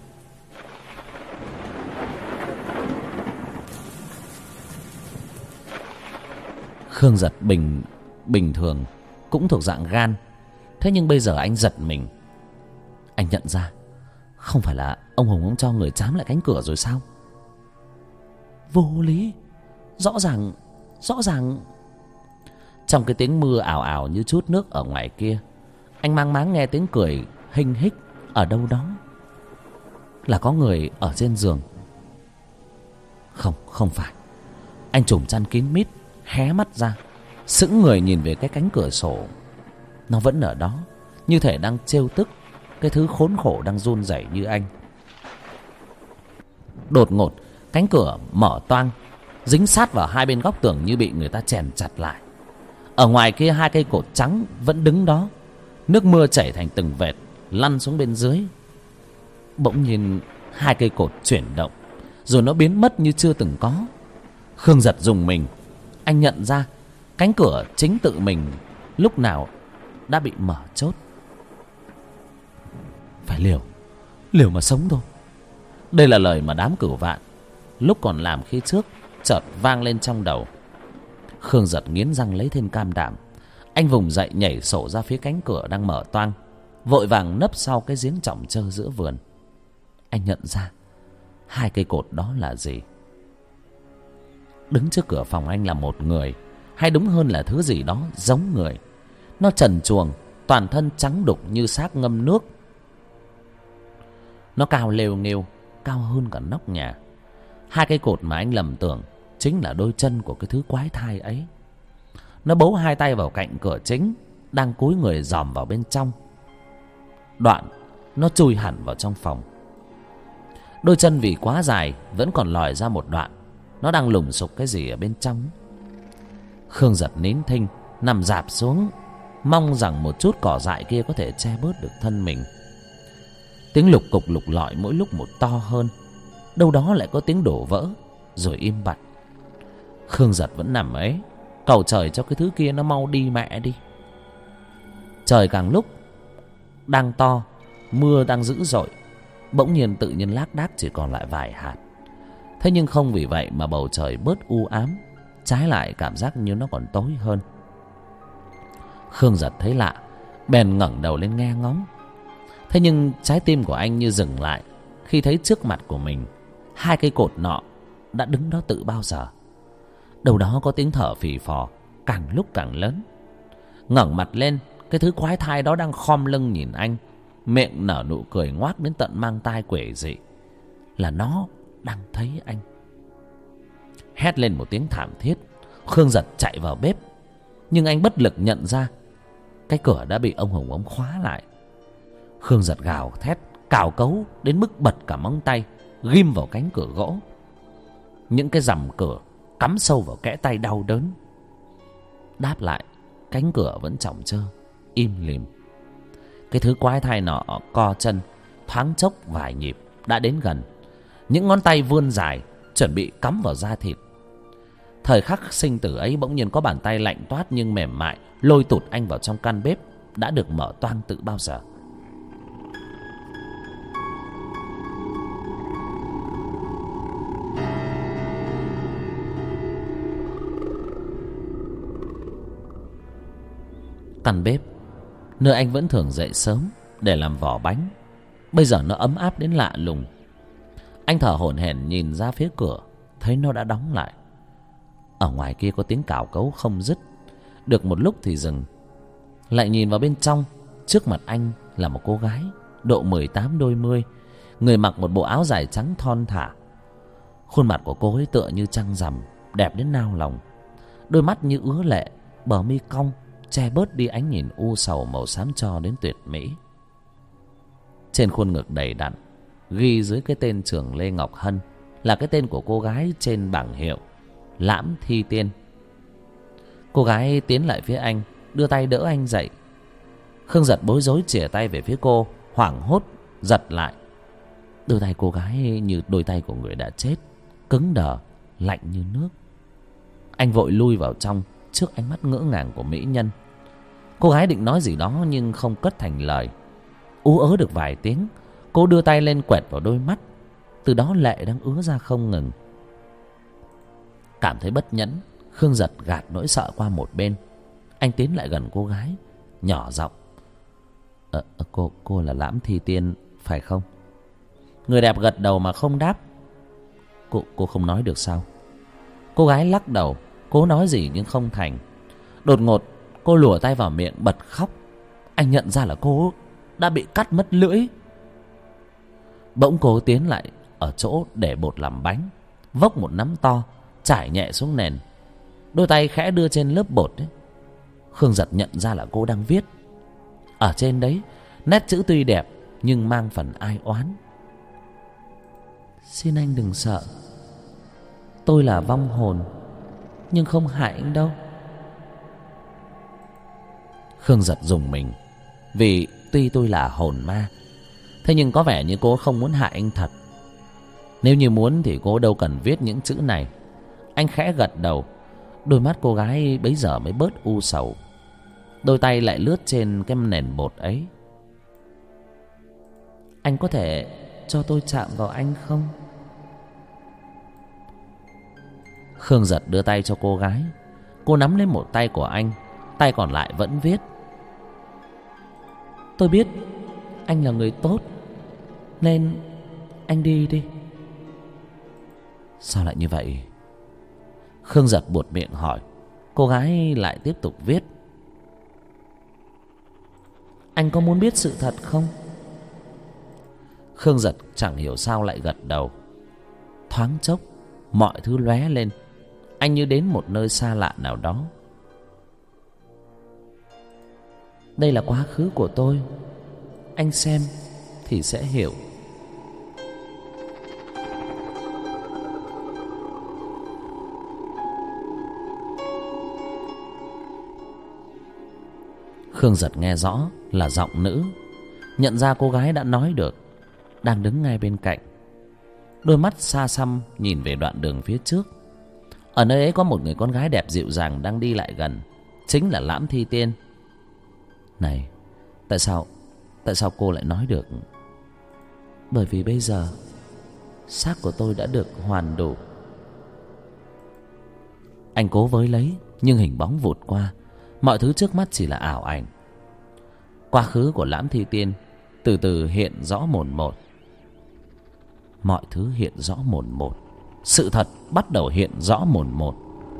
Khương Giật bình bình thường cũng thuộc dạng gan, thế nhưng bây giờ anh giật mình. Anh nhận ra không phải là ông Hùng ông cho người trám lại cánh cửa rồi sao? Vô lý, rõ ràng rõ ràng. Trong cái tiếng mưa ảo ảo như chút nước ở ngoài kia, anh mang máng nghe tiếng cười hinh hích ở đâu đó. Là có người ở trên giường. Không, không phải. Anh trùm chăn kín mít, hé mắt ra, sững người nhìn về cái cánh cửa sổ. Nó vẫn ở đó, như thể đang trêu tức cái thứ khốn khổ đang run rẩy như anh. Đột ngột, cánh cửa mở toang, dính sát vào hai bên góc tường như bị người ta chèn chặt lại. Ở ngoài kia hai cây cột trắng vẫn đứng đó, nước mưa chảy thành từng vệt lăn xuống bên dưới. Bỗng nhiên hai cây cột chuyển động, rồi nó biến mất như chưa từng có. Khương Giật rùng mình. Anh nhận ra cánh cửa chính tự mình lúc nào đã bị mở chốt. Phải liều, liều mà sống thôi. Đây là lời mà đám cửu vạn lúc còn làm khi trước chợt vang lên trong đầu. Khương Giật nghiến răng lấy thêm can đảm. Anh vùng dậy nhảy sổ ra phía cánh cửa đang mở toang, vội vàng nấp sau cái giếng chỏng trơ giữa vườn. Anh nhận ra hai cây cột đó là gì. Đứng trước cửa phòng anh là một người, hay đúng hơn là thứ gì đó giống người. Nó trần truồng, toàn thân trắng đục như xác ngâm nước. Nó cao lêu nghêu, cao hơn cả nóc nhà. Hai cây cột mà anh lầm tưởng chính là đôi chân của cái thứ quái thai ấy. Nó bấu hai tay vào cạnh cửa chính, đang cúi người dòm vào bên trong. Đoạn nó chui hẳn vào trong phòng. Đôi chân vì quá dài vẫn còn lòi ra một đoạn. Nó đang lùng sục cái gì ở bên trong. Khương Giật nín thinh, nằm rạp xuống, mong rằng một chút cỏ dại kia có thể che bớt được thân mình. Tiếng lục cục lục lọi mỗi lúc một to hơn. Đâu đó lại có tiếng đổ vỡ, rồi im bặt. Khương Giật vẫn nằm ấy, cầu trời cho cái thứ kia nó mau đi mẹ đi. Trời càng lúc đang to, mưa đang dữ dội. Bỗng nhiên tự nhiên lác đác chỉ còn lại vài hạt. Thế nhưng không vì vậy mà bầu trời bớt u ám, trái lại cảm giác như nó còn tối hơn. Khương Giật thấy lạ, bèn ngẩng đầu lên nghe ngóng. Thế nhưng trái tim của anh như dừng lại khi thấy trước mặt của mình hai cây cột nọ đã đứng đó từ bao giờ. Đâu đó có tiếng thở phì phò, càng lúc càng lớn. Ngẩng mặt lên, cái thứ quái thai đó đang khom lưng nhìn anh, miệng nở nụ cười ngoác đến tận mang tai quỷ dị. Là nó đang thấy anh. Hét lên một tiếng thảm thiết, Khương Giật chạy vào bếp. Nhưng anh bất lực nhận ra cái cửa đã bị ông Hùng ông khóa lại. Khương Giật gào thét, cào cấu đến mức bật cả móng tay, ghim vào cánh cửa gỗ. Những cái rằm cửa cắm sâu vào kẽ tay đau đớn. Đáp lại, cánh cửa vẫn chỏng trơ, im lìm. Cái thứ quái thai nọ co chân, thoáng chốc vài nhịp đã đến gần. Những ngón tay vươn dài, chuẩn bị cắm vào da thịt. Thời khắc sinh tử ấy, bỗng nhiên có bàn tay lạnh toát nhưng mềm mại lôi tụt anh vào trong căn bếp đã được mở toang từ bao giờ. Căn bếp nơi anh vẫn thường dậy sớm để làm vỏ bánh, bây giờ nó ấm áp đến lạ lùng. Anh thở hổn hển nhìn ra phía cửa, thấy nó đã đóng lại. Ở ngoài kia có tiếng cào cấu không dứt. Được một lúc thì dừng. Lại nhìn vào bên trong, trước mặt anh là một cô gái độ mười tám đôi mươi, người mặc một bộ áo dài trắng thon thả. Khuôn mặt của cô ấy tựa như trăng rằm, đẹp đến nao lòng. Đôi mắt như ứa lệ, bờ mi cong che bớt đi ánh nhìn u sầu màu xám tro đến tuyệt mỹ. Trên khuôn ngực đầy đặn, ghi dưới cái tên Trường Lê Ngọc Hân là cái tên của cô gái trên bảng hiệu Lãm Thi Tiên. Cô gái tiến lại phía anh, đưa tay đỡ anh dậy. Khương Giật bối rối chìa tay về phía cô, hoảng hốt giật lại. Đôi tay cô gái như đôi tay của người đã chết, cứng đờ, lạnh như nước. Anh vội lui vào trong trước ánh mắt ngỡ ngàng của mỹ nhân. Cô gái định nói gì đó nhưng không cất thành lời. Ú ớ được vài tiếng, cô đưa tay lên quẹt vào đôi mắt, từ đó lệ đang ứa ra không ngừng. Cảm thấy bất nhẫn, Khương Giật gạt nỗi sợ qua một bên. Anh tiến lại gần cô gái, nhỏ giọng: ờ, cô cô là Lãm Thi Tiên phải không? Người đẹp gật đầu mà không đáp. Cô cô không nói được sao? Cô gái lắc đầu, cố nói gì nhưng không thành. Đột ngột cô lùa tay vào miệng bật khóc. Anh nhận ra là cô đã bị cắt mất lưỡi. Bỗng cô tiến lại ở chỗ để bột làm bánh, vốc một nắm to trải nhẹ xuống nền. Đôi tay khẽ đưa trên lớp bột ấy. Khương Giật nhận ra là cô đang viết. Ở trên đấy nét chữ tuy đẹp nhưng mang phần ai oán: xin anh đừng sợ, tôi là vong hồn nhưng không hại anh đâu. Khương Giật rùng mình, vì tuy tôi là hồn ma, thế nhưng có vẻ như cô không muốn hại anh thật. Nếu như muốn thì cô đâu cần viết những chữ này. Anh khẽ gật đầu. Đôi mắt cô gái bấy giờ mới bớt u sầu. Đôi tay lại lướt trên cái nền bột ấy. Anh có thể cho tôi chạm vào anh không? Khương Giật đưa tay cho cô gái. Cô nắm lấy một tay của anh, tay còn lại vẫn viết: tôi biết anh là người tốt, nên anh đi đi. Sao lại như vậy? Khương Giật buột miệng hỏi. Cô gái lại tiếp tục viết: anh có muốn biết sự thật không? Khương Giật chẳng hiểu sao lại gật đầu. Thoáng chốc mọi thứ lóe lên. Anh như đến một nơi xa lạ nào đó. Đây là quá khứ của tôi, anh xem thì sẽ hiểu. Khương Giật nghe rõ là giọng nữ, nhận ra cô gái đã nói được, đang đứng ngay bên cạnh. Đôi mắt xa xăm nhìn về đoạn đường phía trước. Ở nơi ấy có một người con gái đẹp dịu dàng đang đi lại gần, chính là Lãm Thi Tiên. Này, tại sao Tại sao cô lại nói được? Bởi vì bây giờ xác của tôi đã được hoàn đủ. Anh cố với lấy, nhưng hình bóng vụt qua. Mọi thứ trước mắt chỉ là ảo ảnh. Quá khứ của Lãm Thi Tiên từ từ hiện rõ mồn một. Mọi thứ hiện rõ mồn một. Sự thật bắt đầu hiện rõ mồn một.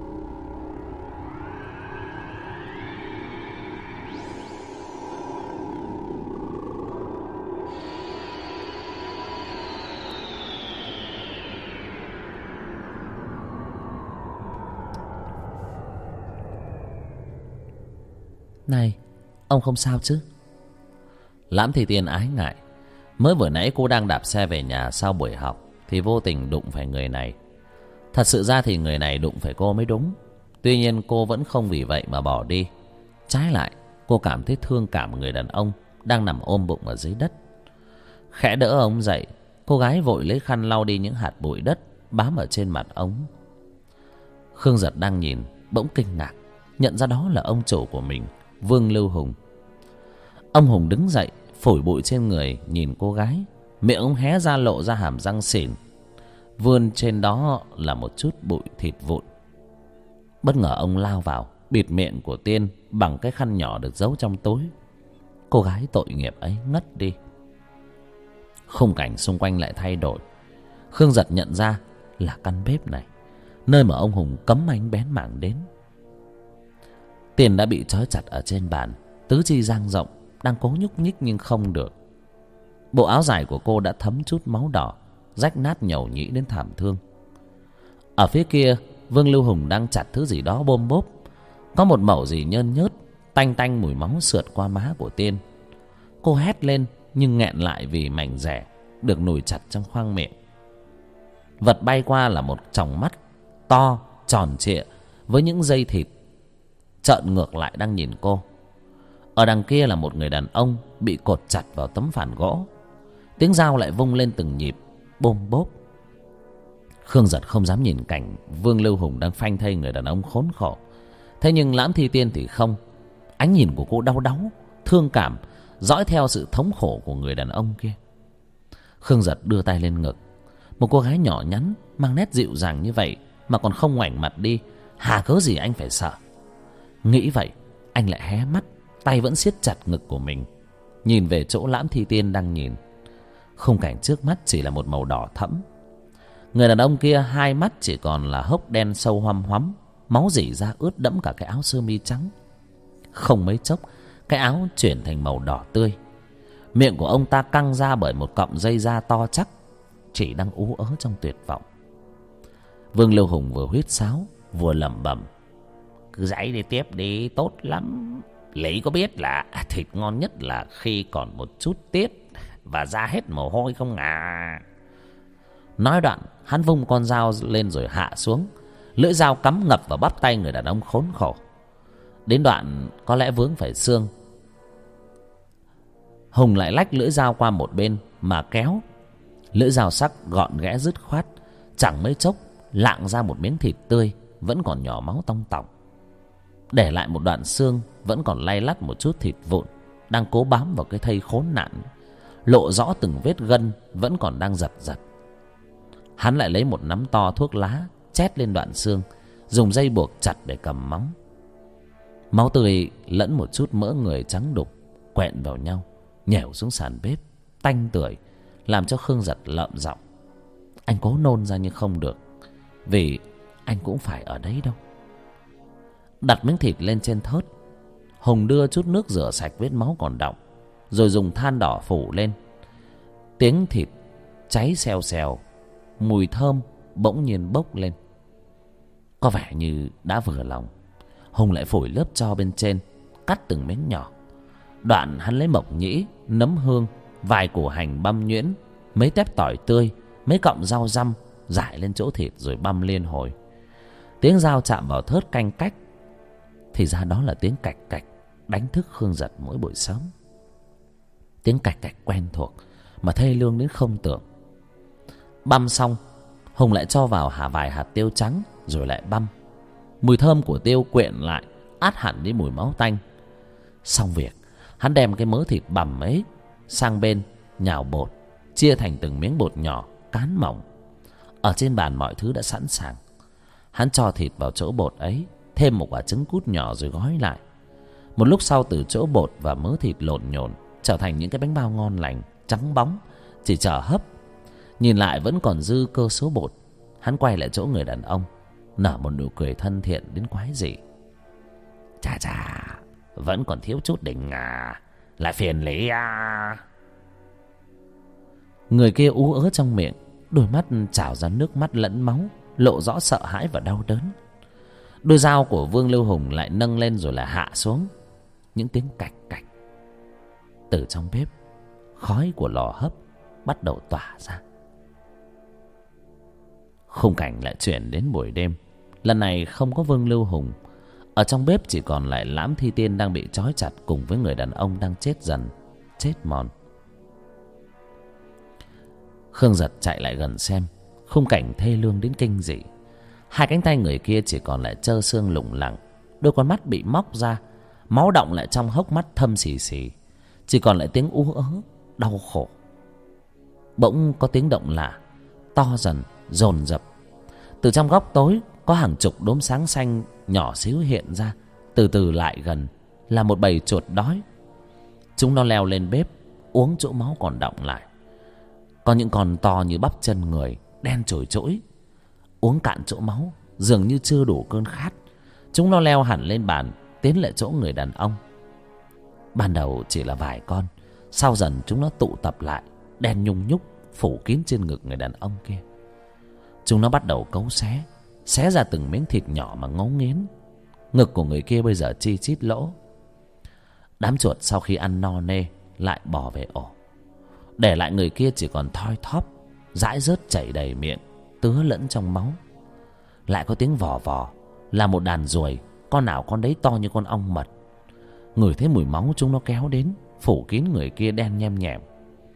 Này, ông không sao chứ? Lãm Thi Tiên ái ngại. Mới vừa nãy cô đang đạp xe về nhà sau buổi học thì vô tình đụng phải người này. Thật sự ra thì người này đụng phải cô mới đúng. Tuy nhiên cô vẫn không vì vậy mà bỏ đi. Trái lại, cô cảm thấy thương cảm người đàn ông đang nằm ôm bụng ở dưới đất. Khẽ đỡ ông dậy, cô gái vội lấy khăn lau đi những hạt bụi đất bám ở trên mặt ông. Khương Giật đang nhìn, bỗng kinh ngạc, nhận ra đó là ông chủ của mình, Vương Lưu Hùng. Ông Hùng đứng dậy, phủi bụi trên người, nhìn cô gái. Miệng ông hé ra lộ ra hàm răng xỉn, vươn trên đó là một chút bụi thịt vụn. Bất ngờ ông lao vào, bịt miệng của Tiên bằng cái khăn nhỏ được giấu trong túi. Cô gái tội nghiệp ấy ngất đi. Khung cảnh xung quanh lại thay đổi. Khương Giật nhận ra là căn bếp này, nơi mà ông Hùng cấm anh bén mảng đến. Tiên đã bị trói chặt ở trên bàn, tứ chi dang rộng, đang cố nhúc nhích nhưng không được. Bộ áo dài của cô đã thấm chút máu đỏ, rách nát nhầu nhĩ đến thảm thương. Ở phía kia, Vương Lưu Hùng đang chặt thứ gì đó bôm bốp. Có một mẩu gì nhơn nhớt, tanh tanh mùi máu sượt qua má của Tiên. Cô hét lên nhưng nghẹn lại vì mảnh rẻ được nùi chặt trong khoang miệng. Vật bay qua là một tròng mắt to, tròn trịa với những dây thịt trợn ngược lại đang nhìn cô. Ở đằng kia là một người đàn ông bị cột chặt vào tấm phản gỗ. Tiếng dao lại vung lên từng nhịp bôm bốp. Khương Giật không dám nhìn cảnh Vương Lưu Hùng đang phanh thây người đàn ông khốn khổ. Thế nhưng Lãm Thi Tiên thì không. Ánh nhìn của cô đau đáu, thương cảm, dõi theo sự thống khổ của người đàn ông kia. Khương Giật đưa tay lên ngực. Một cô gái nhỏ nhắn, mang nét dịu dàng như vậy mà còn không ngoảnh mặt đi, hà cớ gì anh phải sợ. Nghĩ vậy, anh lại hé mắt, tay vẫn siết chặt ngực của mình, nhìn về chỗ Lãm Thi Tiên đang nhìn. Khung cảnh trước mắt chỉ là một màu đỏ thẫm. Người đàn ông kia hai mắt chỉ còn là hốc đen sâu hoăm hoắm, máu rỉ ra ướt đẫm cả cái áo sơ mi trắng. Không mấy chốc, cái áo chuyển thành màu đỏ tươi. Miệng của ông ta căng ra bởi một cọng dây da to chắc, chỉ đang ú ớ trong tuyệt vọng. Vương Lưu Hùng vừa huýt sáo vừa lẩm bẩm: cứ dãy đi tiếp đi, tốt lắm. Lý có biết là thịt ngon nhất là khi còn một chút tiết và ra hết mồ hôi không à? Nói đoạn, hắn vung con dao lên rồi hạ xuống. Lưỡi dao cắm ngập vào bắp tay người đàn ông khốn khổ. Đến đoạn có lẽ vướng phải xương, Hùng lại lách lưỡi dao qua một bên mà kéo. Lưỡi dao sắc gọn ghẽ dứt khoát, chẳng mấy chốc lạng ra một miếng thịt tươi vẫn còn nhỏ máu tong tỏng, để lại một đoạn xương vẫn còn lay lắt một chút thịt vụn đang cố bám vào cái thây khốn nạn, lộ rõ từng vết gân vẫn còn đang giật giật. Hắn lại lấy một nắm to thuốc lá chét lên đoạn xương, dùng dây buộc chặt để cầm máu. Máu tươi lẫn một chút mỡ người trắng đục quẹn vào nhau, nhèo xuống sàn bếp tanh tưởi, làm cho Khương Giật lợm giọng. Anh cố nôn ra nhưng không được, vì anh cũng phải ở đấy đâu. Đặt miếng thịt lên trên thớt, Hùng đưa chút nước rửa sạch vết máu còn đọng, rồi dùng than đỏ phủ lên. Tiếng thịt cháy xèo xèo, mùi thơm bỗng nhiên bốc lên. Có vẻ như đã vừa lòng, Hùng lại phủi lớp tro bên trên, cắt từng miếng nhỏ. Đoạn hắn lấy mộc nhĩ, nấm hương, vài củ hành băm nhuyễn, mấy tép tỏi tươi, mấy cọng rau răm rải lên chỗ thịt rồi băm liên hồi. Tiếng dao chạm vào thớt canh cách, thì ra đó là tiếng cạch cạch đánh thức Khương Giật mỗi buổi sớm. Tiếng cạch cạch quen thuộc mà thê lương đến không tưởng. Băm xong, Hùng lại cho vào hả vài hạt tiêu trắng rồi lại băm. Mùi thơm của tiêu quyện lại, át hẳn đi mùi máu tanh. Xong việc, hắn đem cái mớ thịt bằm ấy sang bên nhào bột, chia thành từng miếng bột nhỏ cán mỏng. Ở trên bàn mọi thứ đã sẵn sàng. Hắn cho thịt vào chỗ bột ấy, thêm một quả trứng cút nhỏ rồi gói lại. Một lúc sau, từ chỗ bột và mớ thịt lộn nhộn trở thành những cái bánh bao ngon lành, trắng bóng, chỉ chờ hấp. Nhìn lại vẫn còn dư cơ số bột. Hắn quay lại chỗ người đàn ông, nở một nụ cười thân thiện đến quái dị. Chà chà, vẫn còn thiếu chút đỉnh à, lại phiền Lý à. Người kia ú ớ trong miệng, đôi mắt trào ra nước mắt lẫn máu, lộ rõ sợ hãi và đau đớn. Đôi dao của Vương Lưu Hùng lại nâng lên rồi lại hạ xuống. Những tiếng cạch cạch. Từ trong bếp, khói của lò hấp bắt đầu tỏa ra. Khung cảnh lại chuyển đến buổi đêm. Lần này không có Vương Lưu Hùng. Ở trong bếp chỉ còn lại Lãm Thi Tiên đang bị trói chặt cùng với người đàn ông đang chết dần, chết mòn. Khương Giật chạy lại gần xem. Khung cảnh thê lương đến kinh dị. Hai cánh tay người kia chỉ còn lại trơ xương lủng lẳng, đôi con mắt bị móc ra, máu đọng lại trong hốc mắt thâm xì xì, chỉ còn lại tiếng ú ớ đau khổ. Bỗng có tiếng động lạ, to dần, dồn dập. Từ trong góc tối có hàng chục đốm sáng xanh nhỏ xíu hiện ra, từ từ lại gần là một bầy chuột đói. Chúng nó leo lên bếp uống chỗ máu còn đọng lại. Có những con to như bắp chân người, đen chổi chỗi, uống cạn chỗ máu, dường như chưa đủ cơn khát. Chúng nó leo hẳn lên bàn, tiến lại chỗ người đàn ông. Ban đầu chỉ là vài con, sau dần chúng nó tụ tập lại, đen nhung nhúc phủ kín trên ngực người đàn ông kia. Chúng nó bắt đầu cấu xé, xé ra từng miếng thịt nhỏ mà ngấu nghiến. Ngực của người kia bây giờ chi chít lỗ. Đám chuột sau khi ăn no nê lại bỏ về ổ, để lại người kia chỉ còn thoi thóp, dãi rớt chảy đầy miệng, tứa lẫn trong máu. Lại có tiếng vò vò, là một đàn ruồi, con nào con đấy to như con ong mật. Ngửi thấy mùi máu chúng nó kéo đến, phủ kín người kia đen nhem nhẹm.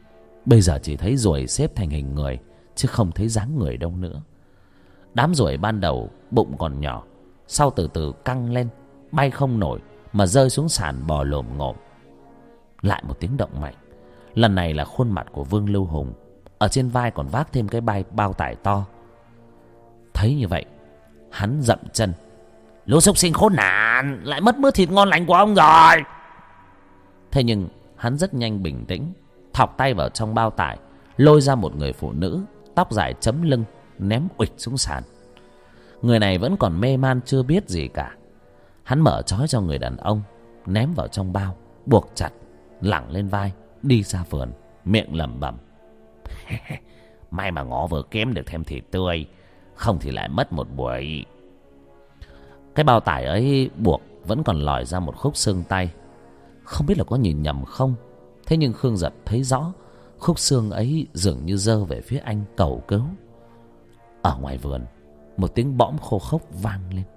bây giờ chỉ thấy ruồi xếp thành hình người, chứ không thấy dáng người đâu nữa. Đám ruồi ban đầu bụng còn nhỏ, sau từ từ căng lên, bay không nổi mà rơi xuống sàn bò lồm ngồm. Lại một tiếng động mạnh. Lần này là khuôn mặt của Vương Lưu Hùng, ở trên vai còn vác thêm cái bay bao tải to. Thấy như vậy, hắn dậm chân: "Lũ súc sinh khốn nạn, lại mất mớ thịt ngon lành của ông rồi." Thế nhưng hắn rất nhanh bình tĩnh, thọc tay vào trong bao tải, lôi ra một người phụ nữ tóc dài chấm lưng, ném uịch xuống sàn. Người này vẫn còn mê man chưa biết gì cả. Hắn mở trói cho người đàn ông, ném vào trong bao, buộc chặt, lẳng lên vai, đi ra vườn, miệng lẩm bẩm: "May mà ngõ vừa kiếm được thêm thịt tươi, không thì lại mất một buổi." Cái bao tải ấy buộc vẫn còn lòi ra một khúc xương tay. Không biết là có nhìn nhầm không, thế nhưng Khương Giật thấy rõ khúc xương ấy dường như giơ về phía anh cầu cứu. Ở ngoài vườn, một tiếng bõm khô khốc vang lên: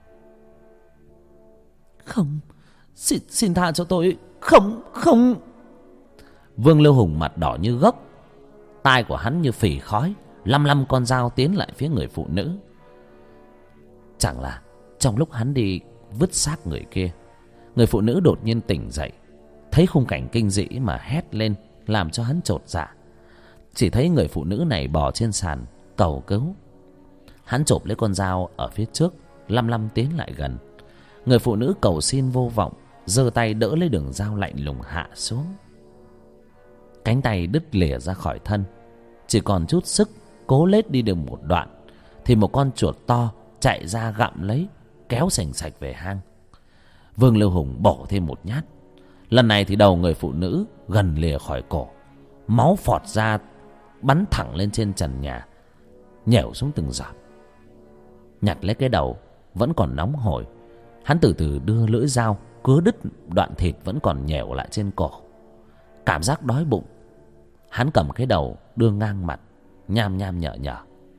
"Không, xin, xin tha cho tôi, không, không." Vương Lưu Hùng mặt đỏ như gấc, tai của hắn như phỉ khói, lăm lăm con dao tiến lại phía người phụ nữ. Chẳng là trong lúc hắn đi vứt xác người kia, người phụ nữ đột nhiên tỉnh dậy, thấy khung cảnh kinh dị mà hét lên, làm cho hắn chột dạ. Chỉ thấy người phụ nữ này bò trên sàn cầu cứu. Hắn chộp lấy con dao ở phía trước, lăm lăm tiến lại gần. Người phụ nữ cầu xin vô vọng, giơ tay đỡ lấy đường dao lạnh lùng hạ xuống. Cánh tay đứt lìa ra khỏi thân, chỉ còn chút sức cố lết đi được một đoạn, thì một con chuột to chạy ra gặm lấy, kéo sành sạch về hang. Vương Lưu Hùng bổ thêm một nhát. Lần này thì đầu người phụ nữ gần lìa khỏi cổ, máu phọt ra bắn thẳng lên trên trần nhà, nhẻo xuống từng giọt. Nhặt lấy cái đầu vẫn còn nóng hổi, hắn từ từ đưa lưỡi dao cứa đứt đoạn thịt vẫn còn nhẻo lại trên cổ. Cảm giác đói bụng, hắn cầm cái đầu đưa ngang mặt, nham nham nhở nhở: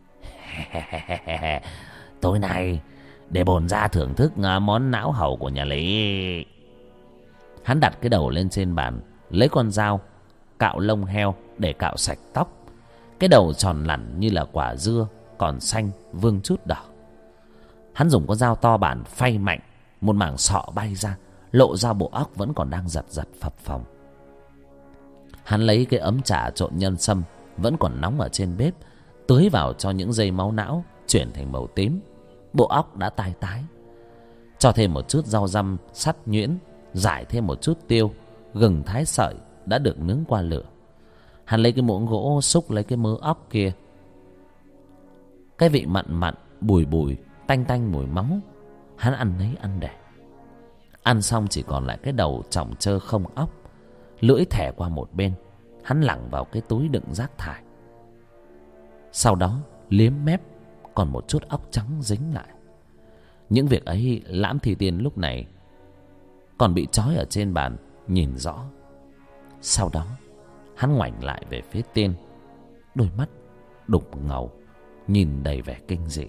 "Tối nay để bồn ra thưởng thức món não hầu của nhà Lý." Hắn đặt cái đầu lên trên bàn, lấy con dao cạo lông heo để cạo sạch tóc. Cái đầu tròn lẳn như là quả dưa còn xanh, vương chút đỏ. Hắn dùng con dao to bản phay mạnh, một mảng sọ bay ra, lộ ra bộ óc vẫn còn đang giật giật phập phồng. Hắn lấy cái ấm trà trộn nhân sâm vẫn còn nóng ở trên bếp, tưới vào cho những dây máu não chuyển thành màu tím. Bộ óc đã tai tái. Cho thêm một chút rau răm sắt nhuyễn, rải thêm một chút tiêu, gừng thái sợi đã được nướng qua lửa. Hắn lấy cái muỗng gỗ xúc lấy cái mớ óc kia. Cái vị mặn mặn, bùi bùi, tanh tanh mùi máu, hắn ăn nấy ăn để. Ăn xong chỉ còn lại cái đầu trỏng trơ không óc, lưỡi thẻ qua một bên, hắn lẳng vào cái túi đựng rác thải. Sau đó liếm mép, còn một chút óc trắng dính lại. Những việc ấy Lãm Thi Tiên lúc này còn bị trói ở trên bàn nhìn rõ. Sau đó hắn ngoảnh lại về phía Tiên, đôi mắt đục ngầu, nhìn đầy vẻ kinh dị.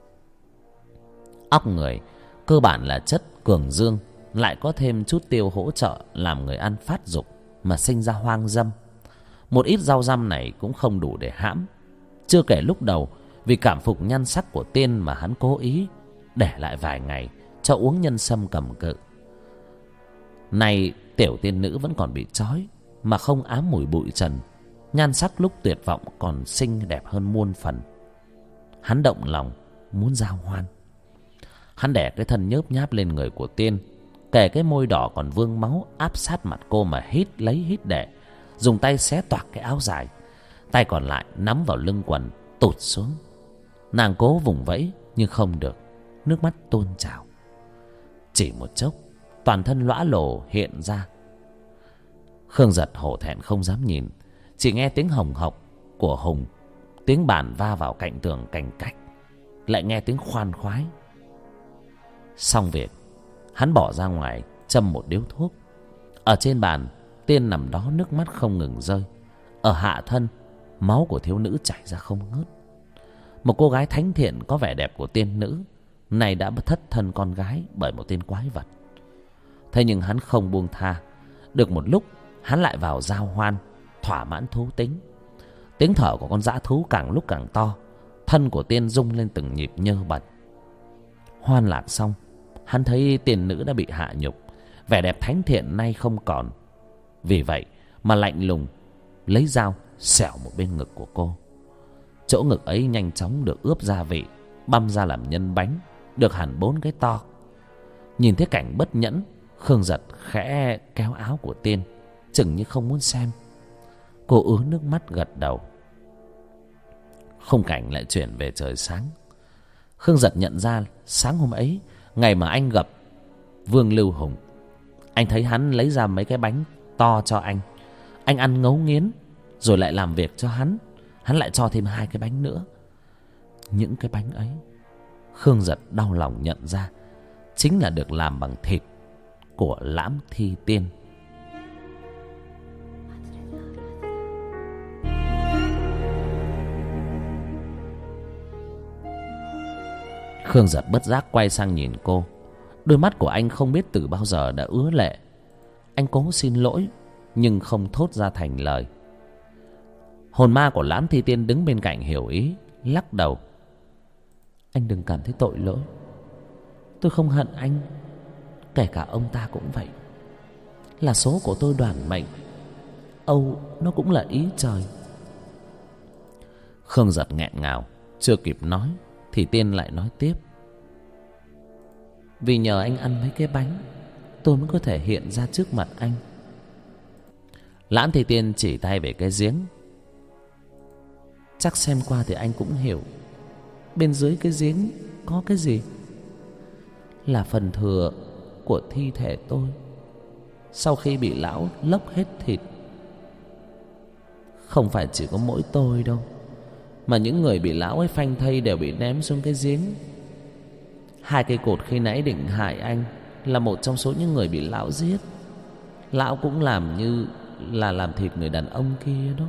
Óc người cơ bản là chất cường dương, lại có thêm chút tiêu hỗ trợ làm người ăn phát dục mà sinh ra hoang dâm. Một ít rau răm này cũng không đủ để hãm. Chưa kể lúc đầu vì cảm phục nhan sắc của Tiên mà hắn cố ý để lại vài ngày cho uống nhân sâm cầm cự. Nay tiểu tiên nữ vẫn còn bị trói mà không ám mùi bụi trần, nhan sắc lúc tuyệt vọng còn xinh đẹp hơn muôn phần. Hắn động lòng muốn giao hoan. Hắn đẻ cái thân nhớp nháp lên người của Tiên, kể cái môi đỏ còn vương máu áp sát mặt cô mà hít lấy hít để, dùng tay xé toạc cái áo dài, tay còn lại nắm vào lưng quần tụt xuống. Nàng cố vùng vẫy nhưng không được, nước mắt tuôn trào. Chỉ một chốc toàn thân lõa lồ hiện ra. Khương Giật hổ thẹn không dám nhìn, chỉ nghe tiếng hồng hộc của Hùng, tiếng bàn va vào cạnh tường cành cách, lại nghe tiếng khoan khoái. Xong việc, hắn bỏ ra ngoài châm một điếu thuốc. Ở trên bàn, Tiên nằm đó nước mắt không ngừng rơi. Ở hạ thân, máu của thiếu nữ chảy ra không ngớt. Một cô gái thánh thiện có vẻ đẹp của tiên nữ này đã thất thân con gái bởi một tên quái vật. Thế nhưng hắn không buông tha. Được một lúc, hắn lại vào giao hoan, thỏa mãn thú tính. Tiếng thở của con dã thú càng lúc càng to, thân của Tiên rung lên từng nhịp nhơ bật. Hoan lạc xong, hắn thấy tiên nữ đã bị hạ nhục, vẻ đẹp thánh thiện nay không còn. Vì vậy mà lạnh lùng lấy dao xẻo một bên ngực của cô. Chỗ ngực ấy nhanh chóng được ướp gia vị, băm ra làm nhân bánh, được hẳn bốn cái to. Nhìn thấy cảnh bất nhẫn, Khương Giật khẽ kéo áo của Tiên, chừng như không muốn xem. Cô ứa nước mắt gật đầu. Khung cảnh lại chuyển về trời sáng. Khương Giật nhận ra sáng hôm ấy, ngày mà anh gặp Vương Lưu Hùng, anh thấy hắn lấy ra mấy cái bánh to cho anh. Anh ăn ngấu nghiến, rồi lại làm việc cho hắn. Hắn lại cho thêm hai cái bánh nữa. Những cái bánh ấy, Khương Giật đau lòng nhận ra chính là được làm bằng thịt của Lãm Thi Tiên. Khương Giật bất giác quay sang nhìn cô. Đôi mắt của anh không biết từ bao giờ đã ứa lệ. Anh cố xin lỗi nhưng không thốt ra thành lời. Hồn ma của Lãm Thi Tiên đứng bên cạnh hiểu ý, lắc đầu. Anh đừng cảm thấy tội lỗi. Tôi không hận anh, kể cả ông ta cũng vậy. Là số của tôi đoản mệnh. Âu nó cũng là ý trời. Khương Giật nghẹn ngào, chưa kịp nói thì Tiên lại nói tiếp. Vì nhờ anh ăn mấy cái bánh, tôi mới có thể hiện ra trước mặt anh. Lãm Thi Tiên chỉ tay về cái giếng. Chắc xem qua thì anh cũng hiểu. Bên dưới cái giếng có cái gì? Là phần thừa của thi thể tôi sau khi bị lão lốc hết thịt. Không phải chỉ có mỗi tôi đâu, mà những người bị lão ấy phanh thây đều bị ném xuống cái giếng. Hai cây cột khi nãy định hại anh là một trong số những người bị lão giết. Lão cũng làm như là làm thịt người đàn ông kia đó.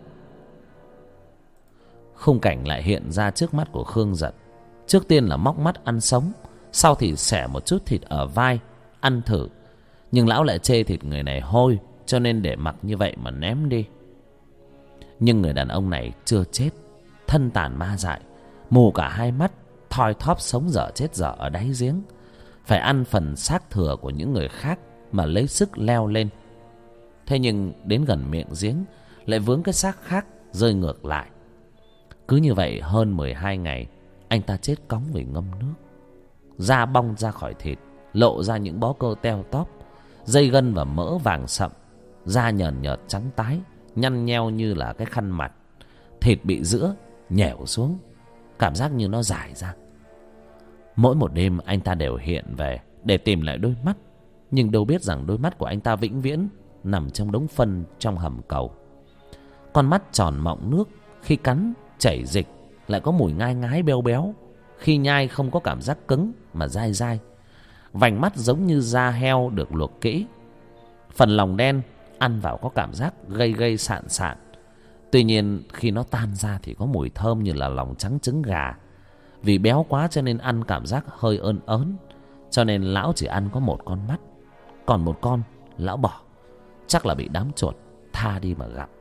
Khung cảnh lại hiện ra trước mắt của Khương Giật. Trước tiên là móc mắt ăn sống, sau thì xẻ một chút thịt ở vai ăn thử. Nhưng lão lại chê thịt người này hôi, cho nên để mặc như vậy mà ném đi. Nhưng người đàn ông này chưa chết, thân tàn ma dại, mù cả hai mắt, thoi thóp sống dở chết dở ở đáy giếng, phải ăn phần xác thừa của những người khác mà lấy sức leo lên. Thế nhưng đến gần miệng giếng lại vướng cái xác khác rơi ngược lại. Cứ như vậy hơn mười hai ngày, anh ta chết cóng vì ngâm nước. Da bong ra khỏi thịt, lộ ra những bó cơ teo tóp, dây gân và mỡ vàng sậm, da nhờn nhợt trắng tái, nhăn nheo như là cái khăn mặt. Thịt bị giữa nhẻo xuống, cảm giác như nó dài ra. Mỗi một đêm anh ta đều hiện về để tìm lại đôi mắt, nhưng đâu biết rằng đôi mắt của anh ta vĩnh viễn nằm trong đống phân trong hầm cầu. Con mắt tròn mọng nước, khi cắn chảy dịch lại có mùi ngai ngái béo béo, khi nhai không có cảm giác cứng mà dai dai. Vành mắt giống như da heo được luộc kỹ. Phần lòng đen ăn vào có cảm giác gây gây sạn sạn. Tuy nhiên khi nó tan ra thì có mùi thơm như là lòng trắng trứng gà. Vì béo quá cho nên ăn cảm giác hơi ơn ớn, cho nên lão chỉ ăn có một con mắt, còn một con lão bỏ, chắc là bị đám chuột tha đi mà gặp.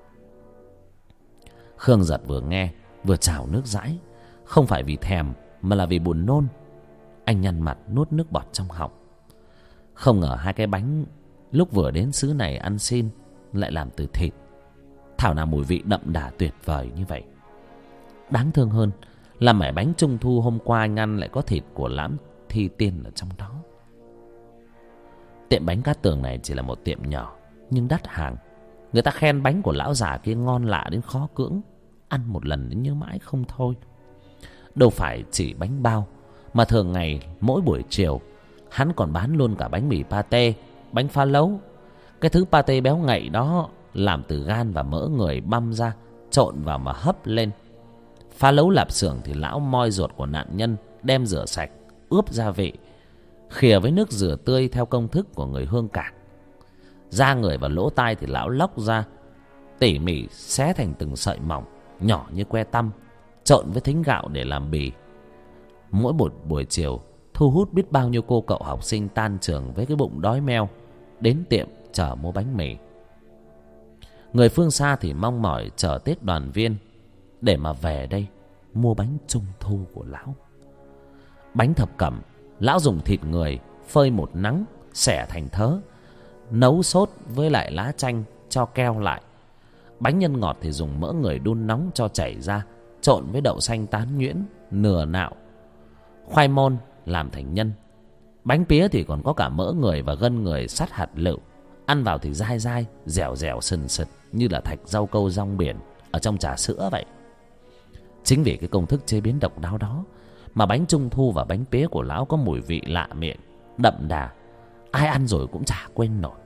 Khương Giật vừa nghe vừa trào nước dãi, không phải vì thèm mà là vì buồn nôn. Anh nhăn mặt nuốt nước bọt trong họng. Không ngờ hai cái bánh lúc vừa đến xứ này ăn xin lại làm từ thịt. Thảo nào mùi vị đậm đà tuyệt vời như vậy. Đáng thương hơn là mẻ bánh trung thu hôm qua anh ăn lại có thịt của Lãm Thi Tiên ở trong đó. Tiệm bánh Cát Tường này chỉ là một tiệm nhỏ nhưng đắt hàng. Người ta khen bánh của lão già kia ngon lạ đến khó cưỡng, ăn một lần đến nhớ mãi không thôi. Đâu phải chỉ bánh bao, mà thường ngày mỗi buổi chiều hắn còn bán luôn cả bánh mì pate, bánh pha lấu. Cái thứ pate béo ngậy đó làm từ gan và mỡ người băm ra, trộn vào mà hấp lên. Pha lấu lạp xưởng thì lão moi ruột của nạn nhân, đem rửa sạch, ướp gia vị, khìa với nước dừa tươi theo công thức của người Hương Cảng. Da người và lỗ tai thì lão lóc ra, tỉ mỉ xé thành từng sợi mỏng, nhỏ như que tăm, trộn với thính gạo để làm bì. Mỗi một buổi chiều thu hút biết bao nhiêu cô cậu học sinh tan trường với cái bụng đói meo đến tiệm chờ mua bánh mì. Người phương xa thì mong mỏi chờ Tết đoàn viên để mà về đây mua bánh trung thu của lão. Bánh thập cẩm, lão dùng thịt người phơi một nắng, xẻ thành thớ, nấu sốt với lại lá chanh cho keo lại. Bánh nhân ngọt thì dùng mỡ người đun nóng cho chảy ra, trộn với đậu xanh tán nhuyễn nửa nạo, khoai môn làm thành nhân. Bánh pía thì còn có cả mỡ người và gân người sắt hạt lựu, ăn vào thì dai dai, dẻo dẻo sần sật như là thạch rau câu rong biển ở trong trà sữa vậy. Chính vì cái công thức chế biến độc đáo đó mà bánh trung thu và bánh pía của lão có mùi vị lạ miệng, đậm đà, ai ăn rồi cũng chả quên nổi.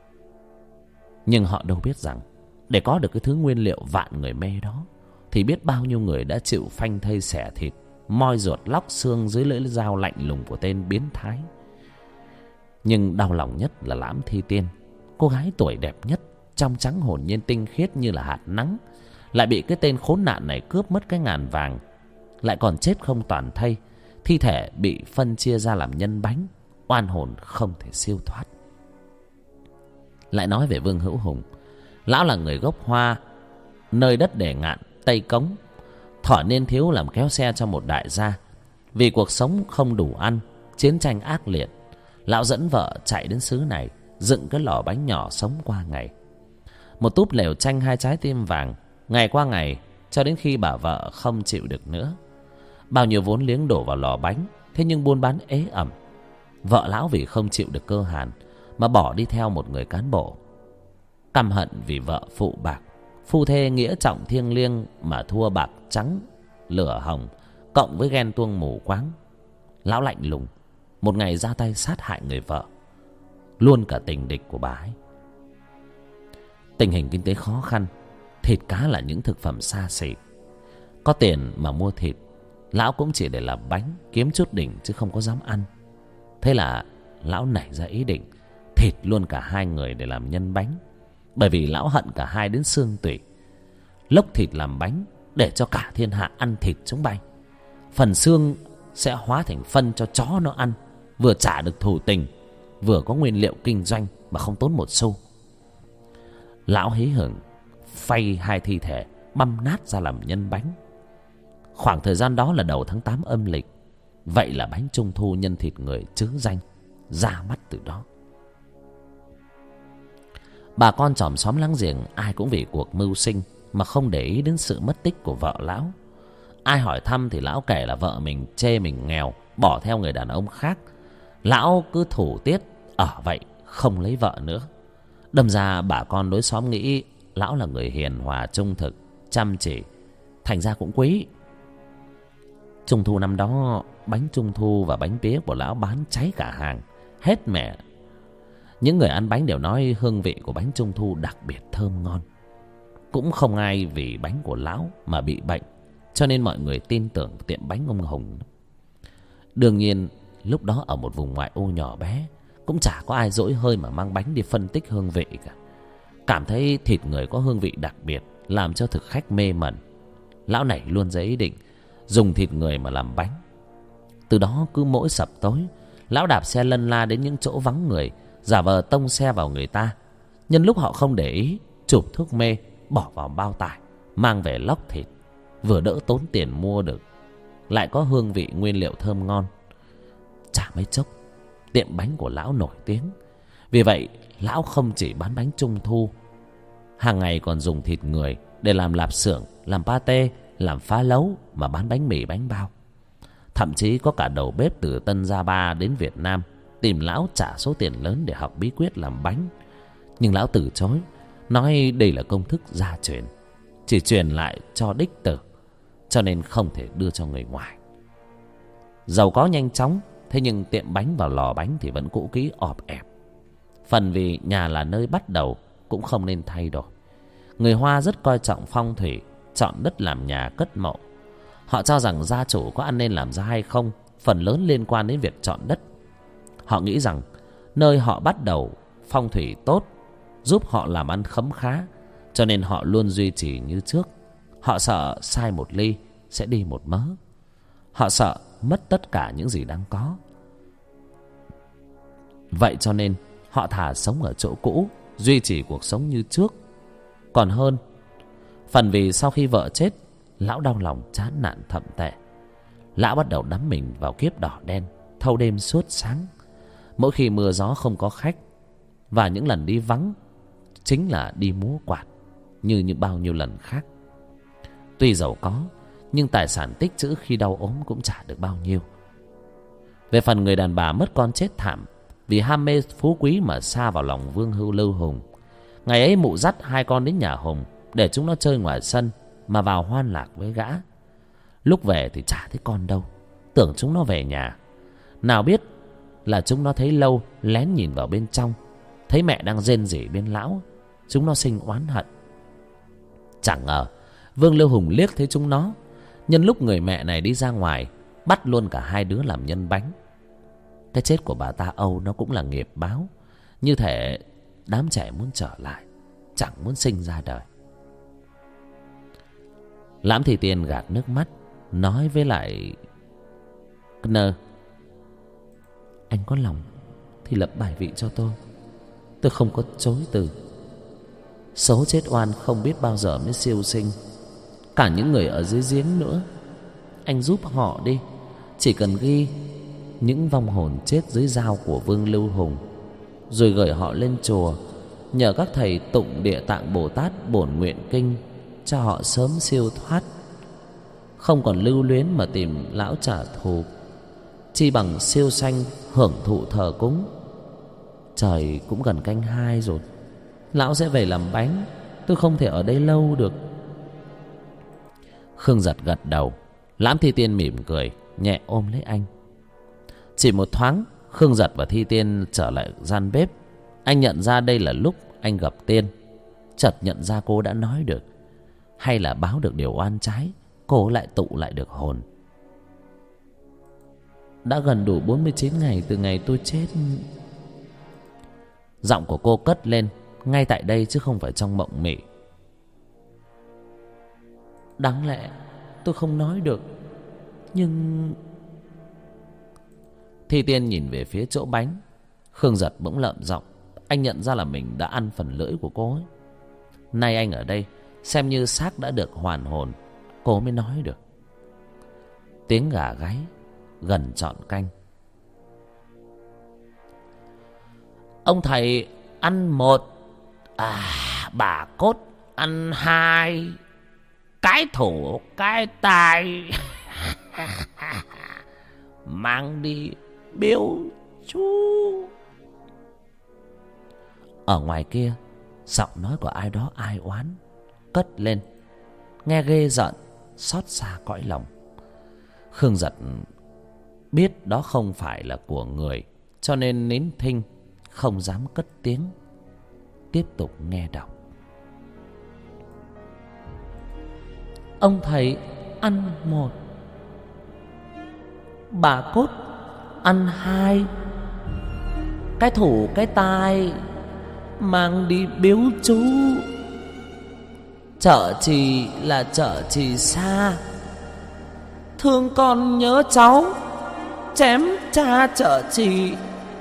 Nhưng họ đâu biết rằng để có được cái thứ nguyên liệu vạn người mê đó thì biết bao nhiêu người đã chịu phanh thây xẻ thịt, moi ruột lóc xương dưới lưỡi dao lạnh lùng của tên biến thái. Nhưng đau lòng nhất là Lãm Thi Tiên, cô gái tuổi đẹp nhất, trong trắng hồn nhiên tinh khiết như là hạt nắng, lại bị cái tên khốn nạn này cướp mất cái ngàn vàng, lại còn chết không toàn thây, thi thể bị phân chia ra làm nhân bánh, oan hồn không thể siêu thoát. Lại nói về Vương Hữu Hùng, lão là người gốc Hoa, nơi đất Đề Ngạn, Tây Cống. Thỏ niên thiếu làm kéo xe cho một đại gia. Vì cuộc sống không đủ ăn, chiến tranh ác liệt, lão dẫn vợ chạy đến xứ này, dựng cái lò bánh nhỏ sống qua ngày. Một túp lều tranh hai trái tim vàng, ngày qua ngày, cho đến khi bà vợ không chịu được nữa. Bao nhiêu vốn liếng đổ vào lò bánh, thế nhưng buôn bán ế ẩm. Vợ lão vì không chịu được cơ hàn mà bỏ đi theo một người cán bộ. Căm hận vì vợ phụ bạc, phu thê nghĩa trọng thiêng liêng mà thua bạc trắng lửa hồng, cộng với ghen tuông mù quáng, lão lạnh lùng một ngày ra tay sát hại người vợ, luôn cả tình địch của bà ấy. Tình hình kinh tế khó khăn, thịt cá là những thực phẩm xa xỉ, có tiền mà mua thịt lão cũng chỉ để làm bánh kiếm chút đỉnh chứ không có dám ăn. Thế là lão nảy ra ý định thịt luôn cả hai người để làm nhân bánh, bởi vì lão hận cả hai đến xương tủy. Lốc thịt làm bánh để cho cả thiên hạ ăn thịt chúng bay, phần xương sẽ hóa thành phân cho chó nó ăn, vừa trả được thù tình, vừa có nguyên liệu kinh doanh mà không tốn một xu. Lão hí hửng phay hai thi thể băm nát ra làm nhân bánh. Khoảng thời gian đó là đầu tháng tám âm lịch, vậy là bánh trung thu nhân thịt người chứa danh ra mắt từ đó. Bà con chòm xóm láng giềng ai cũng vì cuộc mưu sinh mà không để ý đến sự mất tích của vợ lão. Ai hỏi thăm thì lão kể là vợ mình chê mình nghèo, bỏ theo người đàn ông khác. Lão cứ thủ tiết ở vậy, không lấy vợ nữa. Đâm ra bà con đối xóm nghĩ lão là người hiền hòa trung thực, chăm chỉ, thành ra cũng quý. Trung thu năm đó, bánh trung thu và bánh pía của lão bán cháy cả hàng, hết mẻ. Những người ăn bánh đều nói hương vị của bánh trung thu đặc biệt thơm ngon. Cũng không ai vì bánh của lão mà bị bệnh, cho nên mọi người tin tưởng tiệm bánh ông Hùng. Đương nhiên lúc đó ở một vùng ngoại ô nhỏ bé, cũng chả có ai dỗi hơi mà mang bánh đi phân tích hương vị cả. Cảm thấy thịt người có hương vị đặc biệt, làm cho thực khách mê mẩn, lão nảy luôn ra ý định dùng thịt người mà làm bánh. Từ đó cứ mỗi sập tối, lão đạp xe lân la đến những chỗ vắng người, giả vờ tông xe vào người ta. Nhân lúc họ không để ý, chụp thuốc mê bỏ vào bao tải, mang về lóc thịt, vừa đỡ tốn tiền mua được, lại có hương vị nguyên liệu thơm ngon. Chả mấy chốc tiệm bánh của lão nổi tiếng. Vì vậy lão không chỉ bán bánh trung thu, hàng ngày còn dùng thịt người để làm lạp xưởng, làm pate, làm phá lấu mà bán bánh mì bánh bao. Thậm chí có cả đầu bếp từ Tân Gia Ba đến Việt Nam tìm lão trả số tiền lớn để học bí quyết làm bánh. Nhưng lão từ chối, nói đây là công thức gia truyền, chỉ truyền lại cho đích tử, cho nên không thể đưa cho người ngoài. Giàu có nhanh chóng, thế nhưng tiệm bánh và lò bánh thì vẫn cũ kỹ ọp ẹp. Phần vì nhà là nơi bắt đầu, cũng không nên thay đổi. Người Hoa rất coi trọng phong thủy, chọn đất làm nhà cất mộ. Họ cho rằng gia chủ có ăn nên làm ra hay không, phần lớn liên quan đến việc chọn đất. Họ nghĩ rằng nơi họ bắt đầu phong thủy tốt, giúp họ làm ăn khấm khá, cho nên họ luôn duy trì như trước. Họ sợ sai một ly sẽ đi một mớ. Họ sợ mất tất cả những gì đang có. Vậy cho nên họ thà sống ở chỗ cũ, duy trì cuộc sống như trước, còn hơn. Phần vì sau khi vợ chết, lão đau lòng chán nản thậm tệ. Lão bắt đầu đắm mình vào kiếp đỏ đen, thâu đêm suốt sáng. Mỗi khi mưa gió không có khách, và những lần đi vắng chính là đi múa quạt như như bao nhiêu lần khác. Tuy giàu có, nhưng tài sản tích trữ khi đau ốm cũng chả được bao nhiêu. Về phần người đàn bà mất con chết thảm vì ham mê phú quý mà sa vào lòng Vương Hưu Lưu Hùng. Ngày ấy mụ dắt hai con đến nhà Hùng để chúng nó chơi ngoài sân, mà vào hoan lạc với gã. Lúc về thì chả thấy con đâu, tưởng chúng nó về nhà. Nào biết là chúng nó thấy Lâu lén nhìn vào bên trong, thấy mẹ đang rên rỉ bên lão. Chúng nó sinh oán hận. Chẳng ngờ Vương Lưu Hùng liếc thấy chúng nó, nhân lúc người mẹ này đi ra ngoài, bắt luôn cả hai đứa làm nhân bánh. Cái chết của bà ta Âu nó cũng là nghiệp báo, như thể đám trẻ muốn trở lại, chẳng muốn sinh ra đời. Lãm Thị Tiên gạt nước mắt, nói với lại Nơ: anh có lòng thì lập bài vị cho tôi, tôi không có chối từ. Số chết oan không biết bao giờ mới siêu sinh, cả những người ở dưới giếng nữa. Anh giúp họ đi, chỉ cần ghi những vong hồn chết dưới dao của Vương Lưu Hùng, rồi gửi họ lên chùa, nhờ các thầy tụng Địa Tạng Bồ Tát bổn nguyện kinh cho họ sớm siêu thoát, không còn lưu luyến mà tìm lão trả thù, chi bằng siêu sanh hưởng thụ thờ cúng. Trời cũng gần canh hai rồi, lão sẽ về làm bánh, tôi không thể ở đây lâu được. Khương Giật gật đầu. Lãm Thi Tiên mỉm cười, nhẹ ôm lấy anh. Chỉ một thoáng, Khương Giật và Thi Tiên trở lại gian bếp. Anh nhận ra đây là lúc anh gặp Tiên. Chợt nhận ra cô đã nói được, hay là báo được điều oan trái, cô lại tụ lại được hồn. Đã gần đủ bốn mươi chín ngày từ ngày tôi chết. Giọng của cô cất lên ngay tại đây chứ không phải trong mộng mị. Đáng lẽ tôi không nói được, nhưng... Thi Tiên nhìn về phía chỗ bánh. Khương Giật bỗng lợm giọng. Anh nhận ra là mình đã ăn phần lưỡi của cô ấy. Nay anh ở đây, xem như xác đã được hoàn hồn, cô mới nói được. Tiếng gà gáy gần trọn canh. Ông thầy ăn một, à, bà Cốt ăn hai, cái thủ cái tài mang đi biếu chú. Ở ngoài kia, giọng nói của ai đó ai oán cất lên, nghe ghê giận, xót xa cõi lòng. Khương Giật biết đó không phải là của người, cho nên nín thinh, không dám cất tiếng, tiếp tục nghe đọc. Ông thầy ăn một, bà Cốt ăn hai, cái thủ cái tai mang đi biếu chú. Chợ Trì là chợ Trì xa, thương con nhớ cháu, chém cha chợ Trì.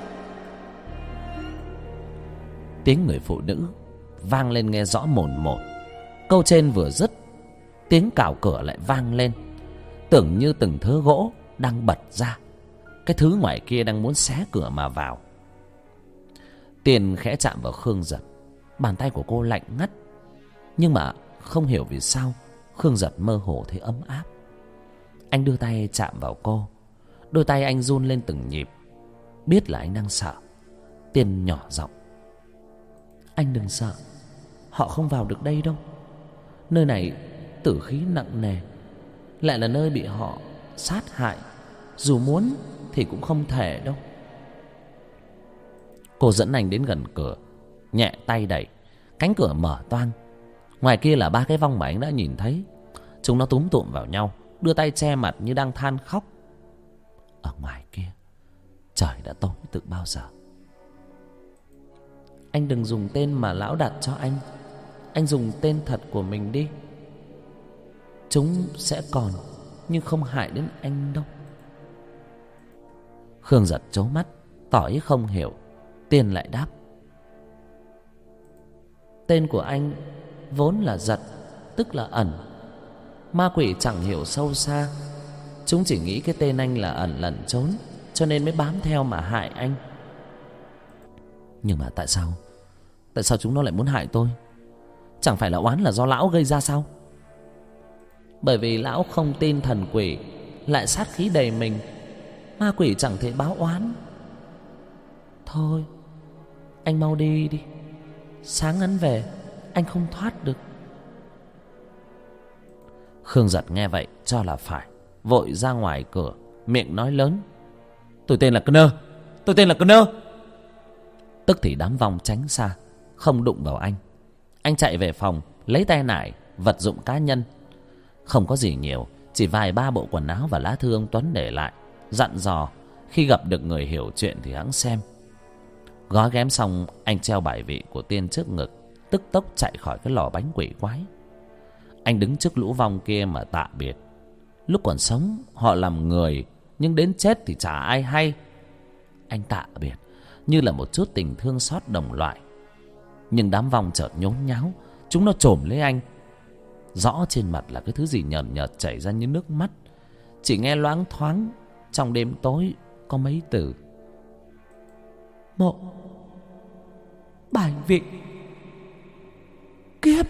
Tiếng người phụ nữ vang lên nghe rõ mồn một. Câu trên vừa dứt, tiếng cào cửa lại vang lên, tưởng như từng thớ gỗ đang bật ra. Cái thứ ngoài kia đang muốn xé cửa mà vào. Tiền khẽ chạm vào Khương Giật. Bàn tay của cô lạnh ngắt, nhưng mà không hiểu vì sao Khương Giật mơ hồ thấy ấm áp. Anh đưa tay chạm vào cô. Đôi tay anh run lên từng nhịp, biết là anh đang sợ. Tiền nhỏ giọng: anh đừng sợ, họ không vào được đây đâu. Nơi này tử khí nặng nề, lại là nơi bị họ sát hại, dù muốn thì cũng không thể đâu. Cô dẫn anh đến gần cửa, nhẹ tay đẩy, cánh cửa mở toang. Ngoài kia là ba cái vong mà anh đã nhìn thấy. Chúng nó túm tụm vào nhau, đưa tay che mặt như đang than khóc. Ở ngoài kia, trời đã tối từ bao giờ. Anh đừng dùng tên mà lão đặt cho anh, anh dùng tên thật của mình đi. Chúng sẽ còn, nhưng không hại đến anh đâu. Khương Giật trố mắt, tỏ ý không hiểu. Tiên lại đáp: tên của anh vốn là giật, tức là ẩn. Ma quỷ chẳng hiểu sâu xa, chúng chỉ nghĩ cái tên anh là ẩn lẩn trốn, cho nên mới bám theo mà hại anh. Nhưng mà tại sao Tại sao chúng nó lại muốn hại tôi? Chẳng phải là oán là do lão gây ra sao? Bởi vì lão không tin thần quỷ, lại sát khí đầy mình, ma quỷ chẳng thể báo oán. Thôi, anh mau đi đi, sáng hắn về anh không thoát được. Khương Giật nghe vậy cho là phải, vội ra ngoài cửa, miệng nói lớn: Tôi tên là Connor, tôi tên là Connor. Tức thì đám vong tránh xa, không đụng vào anh. Anh chạy về phòng, lấy tay nải, vật dụng cá nhân. Không có gì nhiều, chỉ vài ba bộ quần áo và lá thư ông Tuấn để lại, dặn dò khi gặp được người hiểu chuyện thì hẵng xem. Gói ghém xong, anh treo bài vị của Tiên trước ngực, tức tốc chạy khỏi cái lò bánh quỷ quái. Anh đứng trước lũ vong kia mà tạ biệt. Lúc còn sống họ làm người, nhưng đến chết thì chả ai hay. Anh tạ biệt như là một chút tình thương xót đồng loại. Nhưng đám vong chợt nhốn nháo, chúng nó chồm lấy anh. Rõ trên mặt là cái thứ gì nhợt nhợt chảy ra như nước mắt. Chỉ nghe loáng thoáng trong đêm tối có mấy từ: Mộ, bài vị, kiếp.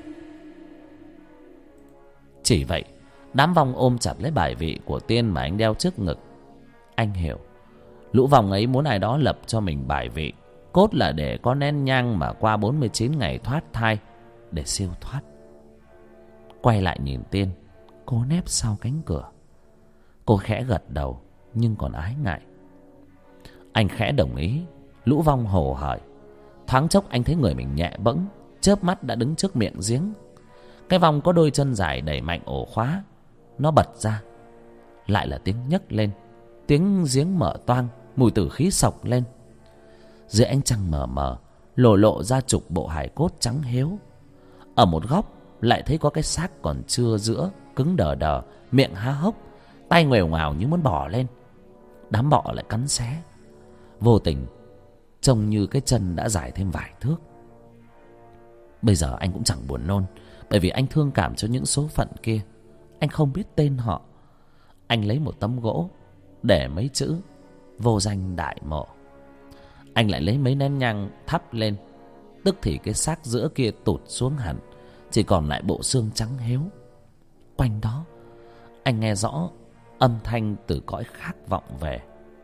Chỉ vậy, đám vong ôm chặt lấy bài vị của Tiên mà anh đeo trước ngực. Anh hiểu, lũ vong ấy muốn ai đó lập cho mình bài vị, cốt là để có nén nhang mà qua bốn mươi chín ngày thoát thai, để siêu thoát. Quay lại nhìn Tiên, cô nép sau cánh cửa. Cô khẽ gật đầu nhưng còn ái ngại. Anh khẽ đồng ý. Lũ vong hồ hởi. Thoáng chốc anh thấy người mình nhẹ bẫng, chớp mắt đã đứng trước miệng giếng. Cái vong có đôi chân dài đẩy mạnh ổ khóa. Nó bật ra. Lại là tiếng nhấc lên. Tiếng giếng mở toang, mùi tử khí sộc lên. Dưới ánh trăng mờ mờ lộ lộ ra chục bộ hài cốt trắng hiếu. Ở một góc lại thấy có cái xác còn chưa giữa, cứng đờ đờ, miệng há hốc, tay ngoèo ngoào như muốn bò lên. Đám bọ lại cắn xé, vô tình trông như cái chân đã dài thêm vài thước. Bây giờ anh cũng chẳng buồn nôn, bởi vì anh thương cảm cho những số phận kia. Anh không biết tên họ. Anh lấy một tấm gỗ để mấy chữ vô danh đại mộ. Anh lại lấy mấy nén nhang thắp lên. Tức thì cái xác giữa kia tụt xuống hẳn, chỉ còn lại bộ xương trắng héo. Quanh đó anh nghe rõ âm thanh từ cõi khác vọng về: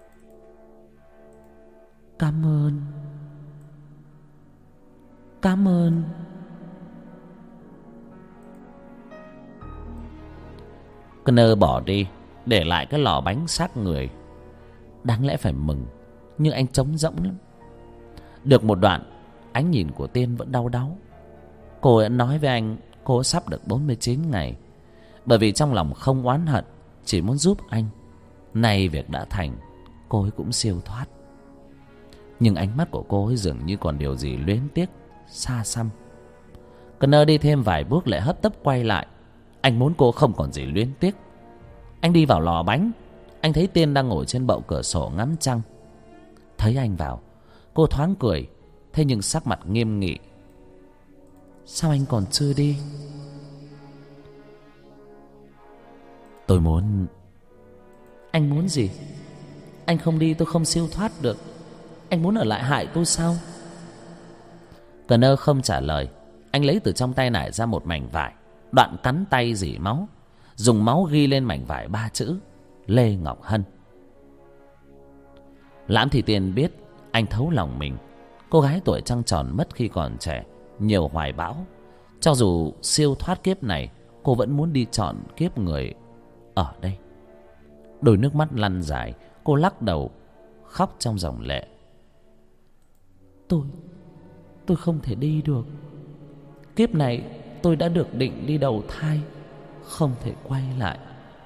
Cảm ơn, cảm ơn. Connor bỏ đi, để lại cái lò bánh xác người. Đáng lẽ phải mừng, nhưng anh trống rỗng lắm. Được một đoạn, ánh nhìn của Tiên vẫn đau đáu. Cô đã nói với anh cô sắp được bốn mươi chín ngày, bởi vì trong lòng không oán hận, chỉ muốn giúp anh. Nay việc đã thành, cô ấy cũng siêu thoát. Nhưng ánh mắt của cô ấy dường như còn điều gì luyến tiếc, xa xăm. Connor đi thêm vài bước lại hấp tấp quay lại. Anh muốn cô không còn gì luyến tiếc. Anh đi vào lò bánh. Anh thấy Tiên đang ngồi trên bậu cửa sổ ngắm trăng. Thấy anh vào, cô thoáng cười, thế nhưng sắc mặt nghiêm nghị: Sao anh còn chưa đi? Tôi muốn... Anh muốn gì? Anh không đi tôi không siêu thoát được. Anh muốn ở lại hại tôi sao? Connor không trả lời. Anh lấy từ trong tay nải ra một mảnh vải, đoạn cắn tay rỉ máu, dùng máu ghi lên mảnh vải ba chữ: Lê Ngọc Hân. Lãm Thị Tiên biết anh thấu lòng mình. Cô gái tuổi trăng tròn mất khi còn trẻ, nhiều hoài bão. Cho dù siêu thoát kiếp này, cô vẫn muốn đi chọn kiếp người ở đây. Đôi nước mắt lăn dài, cô lắc đầu, khóc trong dòng lệ. Tôi, tôi không thể đi được. Kiếp này tôi đã được định đi đầu thai, không thể quay lại.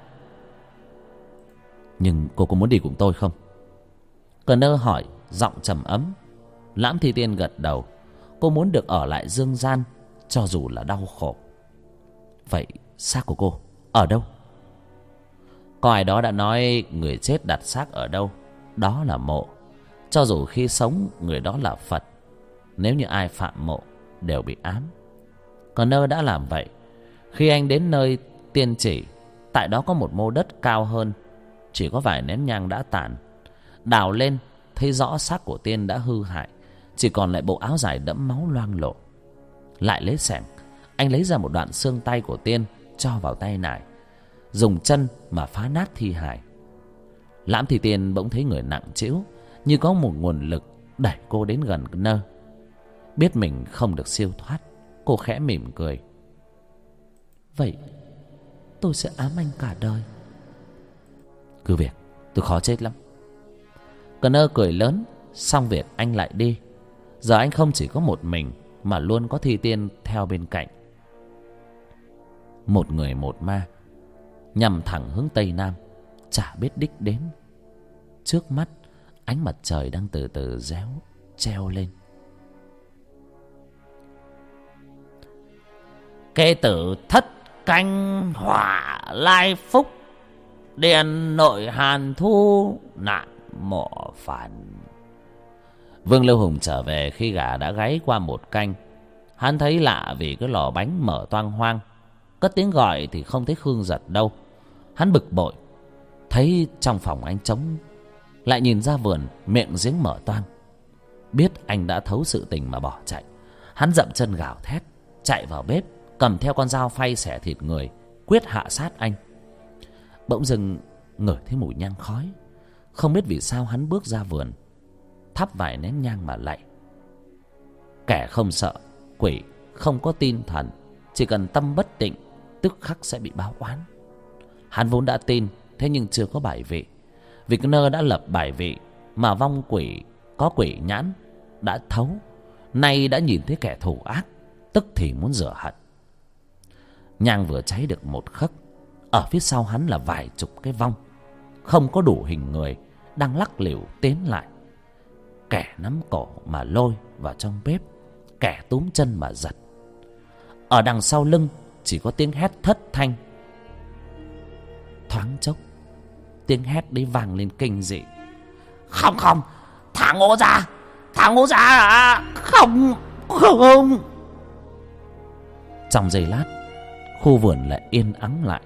Nhưng cô có muốn đi cùng tôi không? Connor hỏi, giọng trầm ấm. Lãm Thị Tiên gật đầu. Cô muốn được ở lại dương gian, cho dù là đau khổ. Vậy xác của cô ở đâu? Có ai đó đã nói người chết đặt xác ở đâu, đó là mộ. Cho dù khi sống người đó là Phật, nếu như ai phạm mộ đều bị ám. Cờ nơ đã làm vậy. Khi anh đến nơi tiên chỉ, tại đó có một mô đất cao hơn, chỉ có vài nén nhang đã tàn. Đào lên thấy rõ xác của tiên đã hư hại, chỉ còn lại bộ áo dài đẫm máu loang lổ. Lại lấy xẻng, anh lấy ra một đoạn xương tay của tiên, cho vào tay nải, dùng chân mà phá nát thi hài. Lãm Thi Tiên bỗng thấy người nặng trĩu, như có một nguồn lực đẩy cô đến gần nơ. Biết mình không được siêu thoát, cô khẽ mỉm cười. Vậy tôi sẽ ám anh cả đời. Cứ việc, tôi khó chết lắm. Cờ nơ cười lớn. Xong việc anh lại đi. Giờ anh không chỉ có một mình, mà luôn có Thi Tiên theo bên cạnh. Một người một ma, nhằm thẳng hướng tây nam, chả biết đích đến. Trước mắt ánh mặt trời đang từ từ réo treo lên. Kê tử thất canh hỏa lai phúc, điền nội hàn thu nạn mộ phản. Vương Lưu Hùng trở về khi gà đã gáy qua một canh. Hắn thấy lạ vì cái lò bánh mở toang hoang, cất tiếng gọi thì không thấy Khương Giật đâu. Hắn bực bội, thấy trong phòng anh trống, lại nhìn ra vườn miệng giếng mở toang. Biết anh đã thấu sự tình mà bỏ chạy, hắn dậm chân gào thét, chạy vào bếp, cầm theo con dao phay xẻ thịt người, quyết hạ sát anh. Bỗng dưng ngửi thấy mùi nhang khói, không biết vì sao hắn bước ra vườn, thắp vài nén nhang mà lạy. Kẻ không sợ quỷ, không có tin thần, chỉ cần tâm bất tịnh, tức khắc sẽ bị báo oán. Hắn vốn đã tin, thế nhưng chưa có bài vị. Vì cái nơ đã lập bài vị, mà vong quỷ có quỷ nhãn đã thấu, nay đã nhìn thấy kẻ thù ác, tức thì muốn rửa hận. Nhang vừa cháy được một khắc, ở phía sau hắn là vài chục cái vong, không có đủ hình người, đang lắc lỉu tiến lại. Kẻ nắm cổ mà lôi vào trong bếp, kẻ túm chân mà giật. Ở đằng sau lưng chỉ có tiếng hét thất thanh. Thoáng chốc, tiếng hét đấy vang lên kinh dị. Không không, thả Ngô ra, thả Ngô ra à, không, không. Trong giây lát, khu vườn lại yên ắng lại.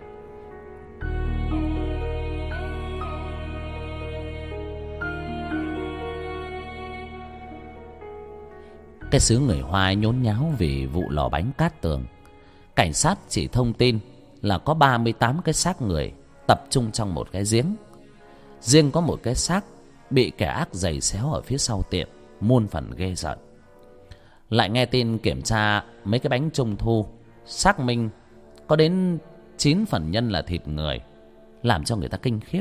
Cái xứ người Hoa nhốn nháo vì vụ lò bánh cát tường. Cảnh sát chỉ thông tin là có ba mươi tám cái xác người tập trung trong một cái giếng. Riêng có một cái xác bị kẻ ác giày xéo ở phía sau tiệm, muôn phần ghê rợn. Lại nghe tin kiểm tra mấy cái bánh trung thu, xác minh có đến chín phần nhân là thịt người, làm cho người ta kinh khiếp.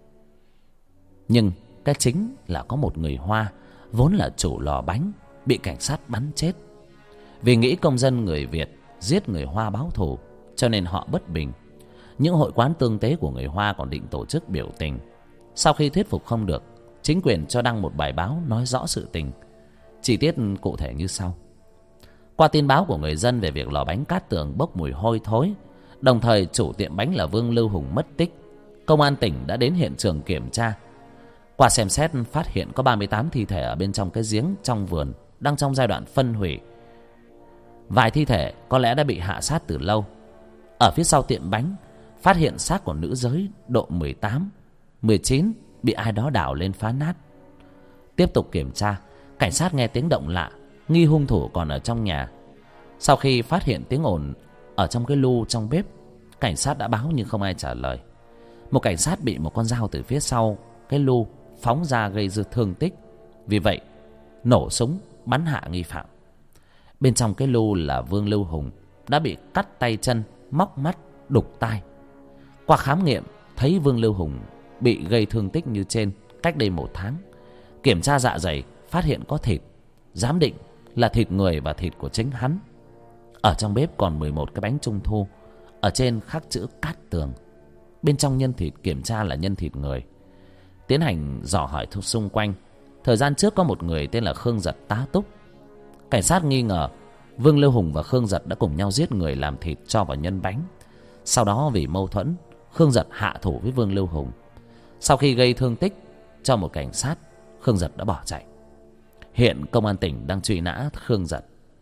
Nhưng cái chính là có một người Hoa vốn là chủ lò bánh bị cảnh sát bắn chết. Vì nghĩ công dân người Việt giết người Hoa báo thù, cho nên họ bất bình. Những hội quán tương tế của người Hoa còn định tổ chức biểu tình. Sau khi thuyết phục không được, chính quyền cho đăng một bài báo nói rõ sự tình. Chi tiết cụ thể như sau. Qua tin báo của người dân về việc lò bánh cát tường bốc mùi hôi thối, đồng thời chủ tiệm bánh là Vương Lưu Hùng mất tích, công an tỉnh đã đến hiện trường kiểm tra. Qua xem xét phát hiện có ba mươi tám thi thể ở bên trong cái giếng trong vườn, đang trong giai đoạn phân hủy. Vài thi thể có lẽ đã bị hạ sát từ lâu. Ở phía sau tiệm bánh phát hiện xác của nữ giới độ mười tám, mười chín bị ai đó đào lên phá nát. Tiếp tục kiểm tra, cảnh sát nghe tiếng động lạ, nghi hung thủ còn ở trong nhà. Sau khi phát hiện tiếng ồn ở trong cái lu trong bếp, cảnh sát đã báo nhưng không ai trả lời. Một cảnh sát bị một con dao từ phía sau cái lu phóng ra gây dư thương tích, vì vậy nổ súng bắn hạ nghi phạm. Bên trong cái lu là Vương Lưu Hùng đã bị cắt tay chân, móc mắt, đục tai. Qua khám nghiệm thấy Vương Lưu Hùng bị gây thương tích như trên cách đây một tháng. Kiểm tra dạ dày phát hiện có thịt, giám định là thịt người và thịt của chính hắn. Ở trong bếp còn mười một cái bánh trung thu, ở trên khắc chữ cát tường. Bên trong nhân thịt kiểm tra là nhân thịt người. Tiến hành dò hỏi thuộc xung quanh. Thời gian trước có một người tên là Khương Giật tá túc. Cảnh sát nghi ngờ Vương Lưu Hùng và Khương Giật đã cùng nhau giết người làm thịt cho vào nhân bánh. Sau đó vì mâu thuẫn, Khương Giật hạ thủ với Vương Lưu Hùng. Sau khi gây thương tích cho một cảnh sát, Khương Giật đã bỏ chạy. Hiện công an tỉnh đang truy nã Khương Giật.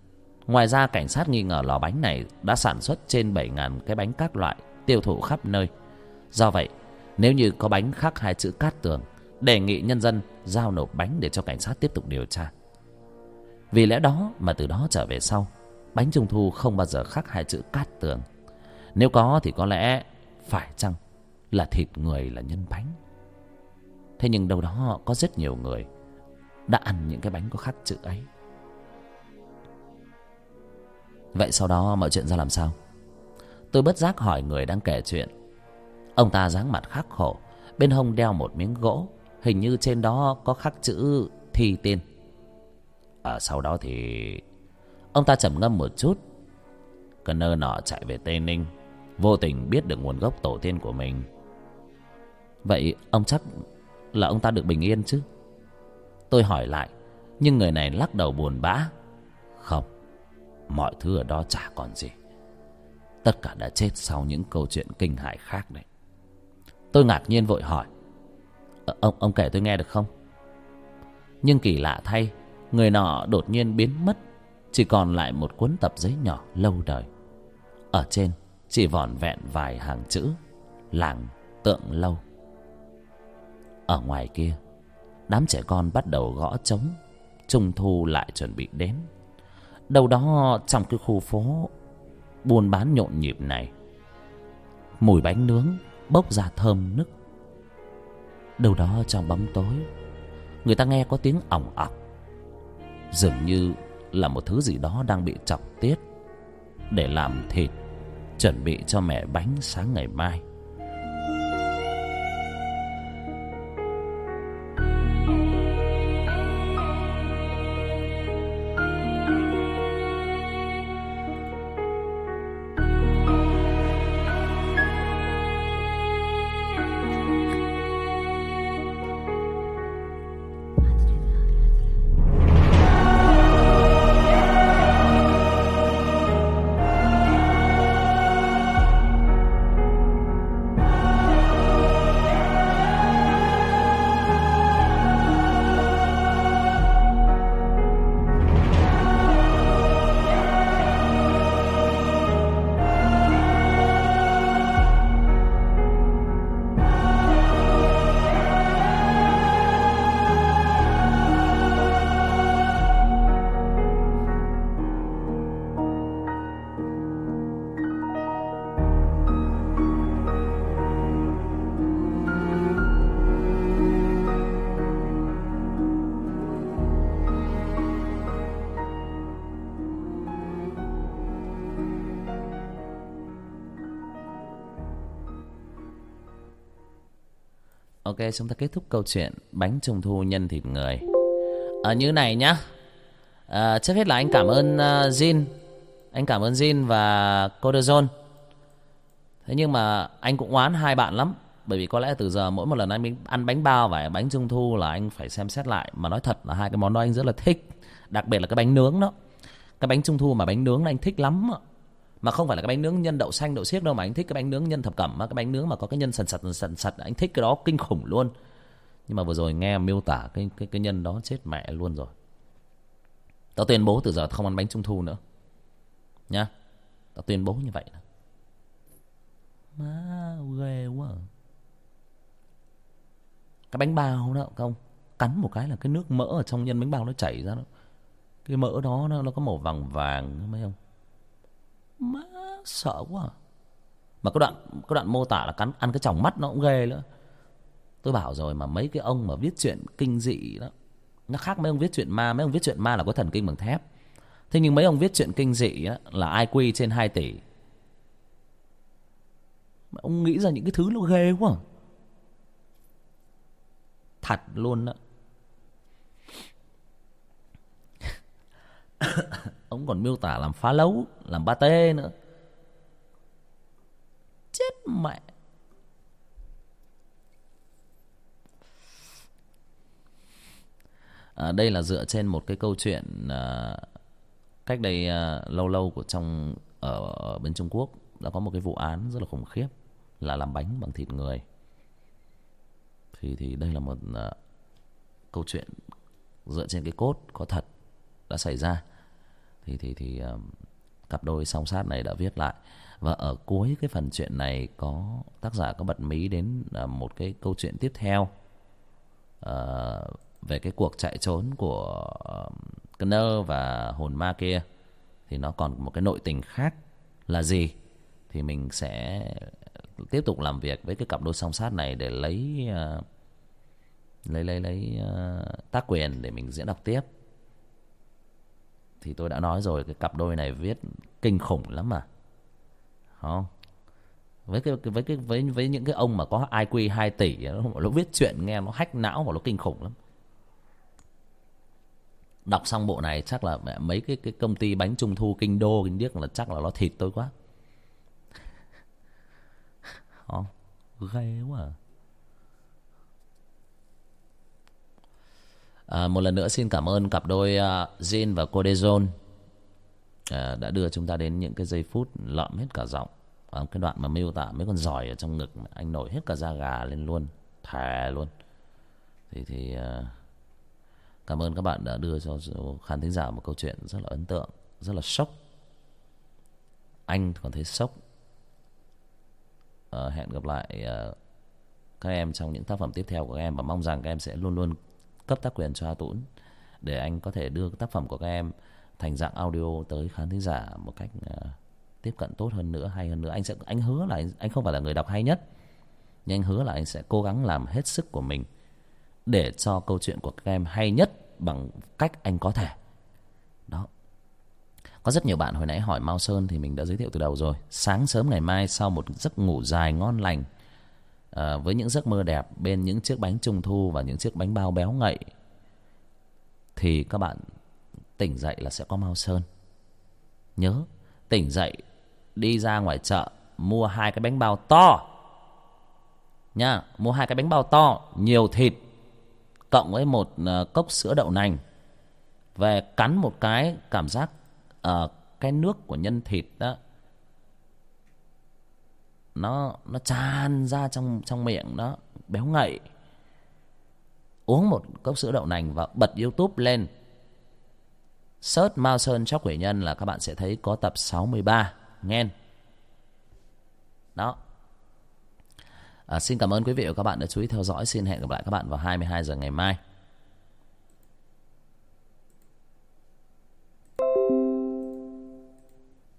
Ngoài ra cảnh sát nghi ngờ lò bánh này đã sản xuất trên bảy nghìn cái bánh các loại, tiêu thụ khắp nơi. Do vậy, nếu như có bánh khắc hai chữ Cát Tường, đề nghị nhân dân giao nộp bánh để cho cảnh sát tiếp tục điều tra. Vì lẽ đó mà từ đó trở về sau, bánh trung thu không bao giờ khắc hai chữ Cát Tường. Nếu có thì có lẽ phải chăng là thịt người là nhân bánh. Thế nhưng đâu đó có rất nhiều người đã ăn những cái bánh có khắc chữ ấy. Vậy sau đó mọi chuyện ra làm sao? Tôi bất giác hỏi người đang kể chuyện. Ông ta dáng mặt khắc khổ, bên hông đeo một miếng gỗ, hình như trên đó có khắc chữ Thi Tiên. Ở sau đó thì ông ta trầm ngâm một chút. Cái nơ nọ chạy về Tây Ninh, vô tình biết được nguồn gốc tổ tiên của mình. Vậy ông chắc là ông ta được bình yên chứ? Tôi hỏi lại, nhưng người này lắc đầu buồn bã. Không, mọi thứ ở đó chả còn gì. Tất cả đã chết sau những câu chuyện kinh hãi khác đấy. Tôi ngạc nhiên vội hỏi, Ông ông kể tôi nghe được không? Nhưng kỳ lạ thay, người nọ đột nhiên biến mất, chỉ còn lại một cuốn tập giấy nhỏ lâu đời. Ở trên chỉ vỏn vẹn vài hàng chữ: Làng Tượng Lâu. Ở ngoài kia, đám trẻ con bắt đầu gõ trống. Trung thu lại chuẩn bị đến. Đâu đó trong cái khu phố buôn bán nhộn nhịp này, mùi bánh nướng bốc ra thơm nức. Đâu đó trong bóng tối, người ta nghe có tiếng ỏng ọc, dường như là một thứ gì đó đang bị chọc tiết để làm thịt, chuẩn bị cho mẹ bánh sáng ngày mai. Ok, chúng ta kết thúc câu chuyện bánh trung thu nhân thịt người. À, như này nhá. À, trước hết là anh cảm ơn uh, Jin. Anh cảm ơn Jin và Codozone. Thế nhưng mà anh cũng oán hai bạn lắm. Bởi vì có lẽ từ giờ mỗi một lần anh ăn bánh bao và bánh trung thu là anh phải xem xét lại. Mà nói thật là hai cái món đó anh rất là thích. Đặc biệt là cái bánh nướng đó. Cái bánh trung thu mà bánh nướng là anh thích lắm. Mà không phải là cái bánh nướng nhân đậu xanh đậu xiếc đâu, mà anh thích cái bánh nướng nhân thập cẩm. Cái bánh nướng mà có cái nhân sần sật sần sật, anh thích cái đó kinh khủng luôn. Nhưng mà vừa rồi nghe miêu tả cái cái cái nhân đó chết mẹ luôn rồi. Tao tuyên bố từ giờ không ăn bánh trung thu nữa nhá. Tao tuyên bố như vậy đó. Má ghê quá. Cái bánh bao đó không, cắn một cái là cái nước mỡ ở trong nhân bánh bao nó chảy ra đó. Cái mỡ đó nó, nó có màu vàng vàng mấy không. Má sợ quá à. Mà cái đoạn cái đoạn mô tả là cắn ăn cái tròng mắt nó cũng ghê nữa. Tôi bảo rồi mà mấy cái ông mà viết chuyện kinh dị đó, nó khác mấy ông viết chuyện ma. Mấy ông viết chuyện ma là có thần kinh bằng thép. Thế nhưng mấy ông viết chuyện kinh dị á, là i kiu trên hai tỷ. Mà ông nghĩ ra những cái thứ nó ghê quá à. Thật luôn đó. Ông còn miêu tả làm phá lấu, làm ba tê nữa. Chết mẹ. À, đây là dựa trên một cái câu chuyện à, cách đây à, lâu lâu của trong ở, ở bên Trung Quốc đã có một cái vụ án rất là khủng khiếp là làm bánh bằng thịt người. Thì thì đây là một à, câu chuyện dựa trên cái cốt có thật đã xảy ra. thì thì thì uh, cặp đôi song sát này đã viết lại. Và ở cuối cái phần chuyện này có tác giả có bật mí đến uh, một cái câu chuyện tiếp theo uh, về cái cuộc chạy trốn của uh, Connor và hồn ma kia. Thì nó còn một cái nội tình khác là gì thì mình sẽ tiếp tục làm việc với cái cặp đôi song sát này để lấy uh, lấy lấy lấy uh, tác quyền để mình diễn đọc tiếp. Thì tôi đã nói rồi, cái cặp đôi này viết kinh khủng lắm mà, không? Với cái với cái với với những cái ông mà có i kiu hai tỷ, nó, nó viết chuyện nghe nó hack não và nó kinh khủng lắm. Đọc xong bộ này chắc là mấy cái cái công ty bánh trung thu kinh đô kinh điếc là chắc là nó thịt tôi quá. Không, ghê quá à. À, một lần nữa xin cảm ơn cặp đôi uh, Jin và Codezone à, đã đưa chúng ta đến những cái giây phút lợm hết cả giọng. À, cái đoạn mà miêu tả mấy con giòi ở trong ngực anh nổi hết cả da gà lên luôn, thề luôn. Thì thì uh, cảm ơn các bạn đã đưa cho khán thính giả một câu chuyện rất là ấn tượng, rất là sốc. Anh còn thấy sốc. À, hẹn gặp lại uh, các em trong những tác phẩm tiếp theo của các em, và mong rằng các em sẽ luôn luôn cấp tác quyền cho A Tũng để anh có thể đưa tác phẩm của các em thành dạng audio tới khán thính giả một cách uh, tiếp cận tốt hơn nữa, hay hơn nữa. Anh sẽ anh hứa là anh, anh không phải là người đọc hay nhất, nhưng anh hứa là anh sẽ cố gắng làm hết sức của mình để cho câu chuyện của các em hay nhất bằng cách anh có thể. Đó. Có rất nhiều bạn hồi nãy hỏi Mao Sơn thì mình đã giới thiệu từ đầu rồi. Sáng sớm ngày mai sau một giấc ngủ dài ngon lành, à, với những giấc mơ đẹp bên những chiếc bánh trung thu và những chiếc bánh bao béo ngậy, thì các bạn tỉnh dậy là sẽ có Mao Sơn. Nhớ tỉnh dậy đi ra ngoài chợ mua hai cái bánh bao to nha, mua hai cái bánh bao to nhiều thịt cộng với một uh, cốc sữa đậu nành, về cắn một cái cảm giác uh, cái nước của nhân thịt đó nó nó tràn ra trong trong miệng, nó béo ngậy. Uống một cốc sữa đậu nành và bật YouTube lên, search Mao Sơn Chóc Quỷ Nhân là các bạn sẽ thấy có tập sáu mươi ba nghe. Đó. À, xin cảm ơn quý vị và các bạn đã chú ý theo dõi. Xin hẹn gặp lại các bạn vào hai mươi hai giờ ngày mai.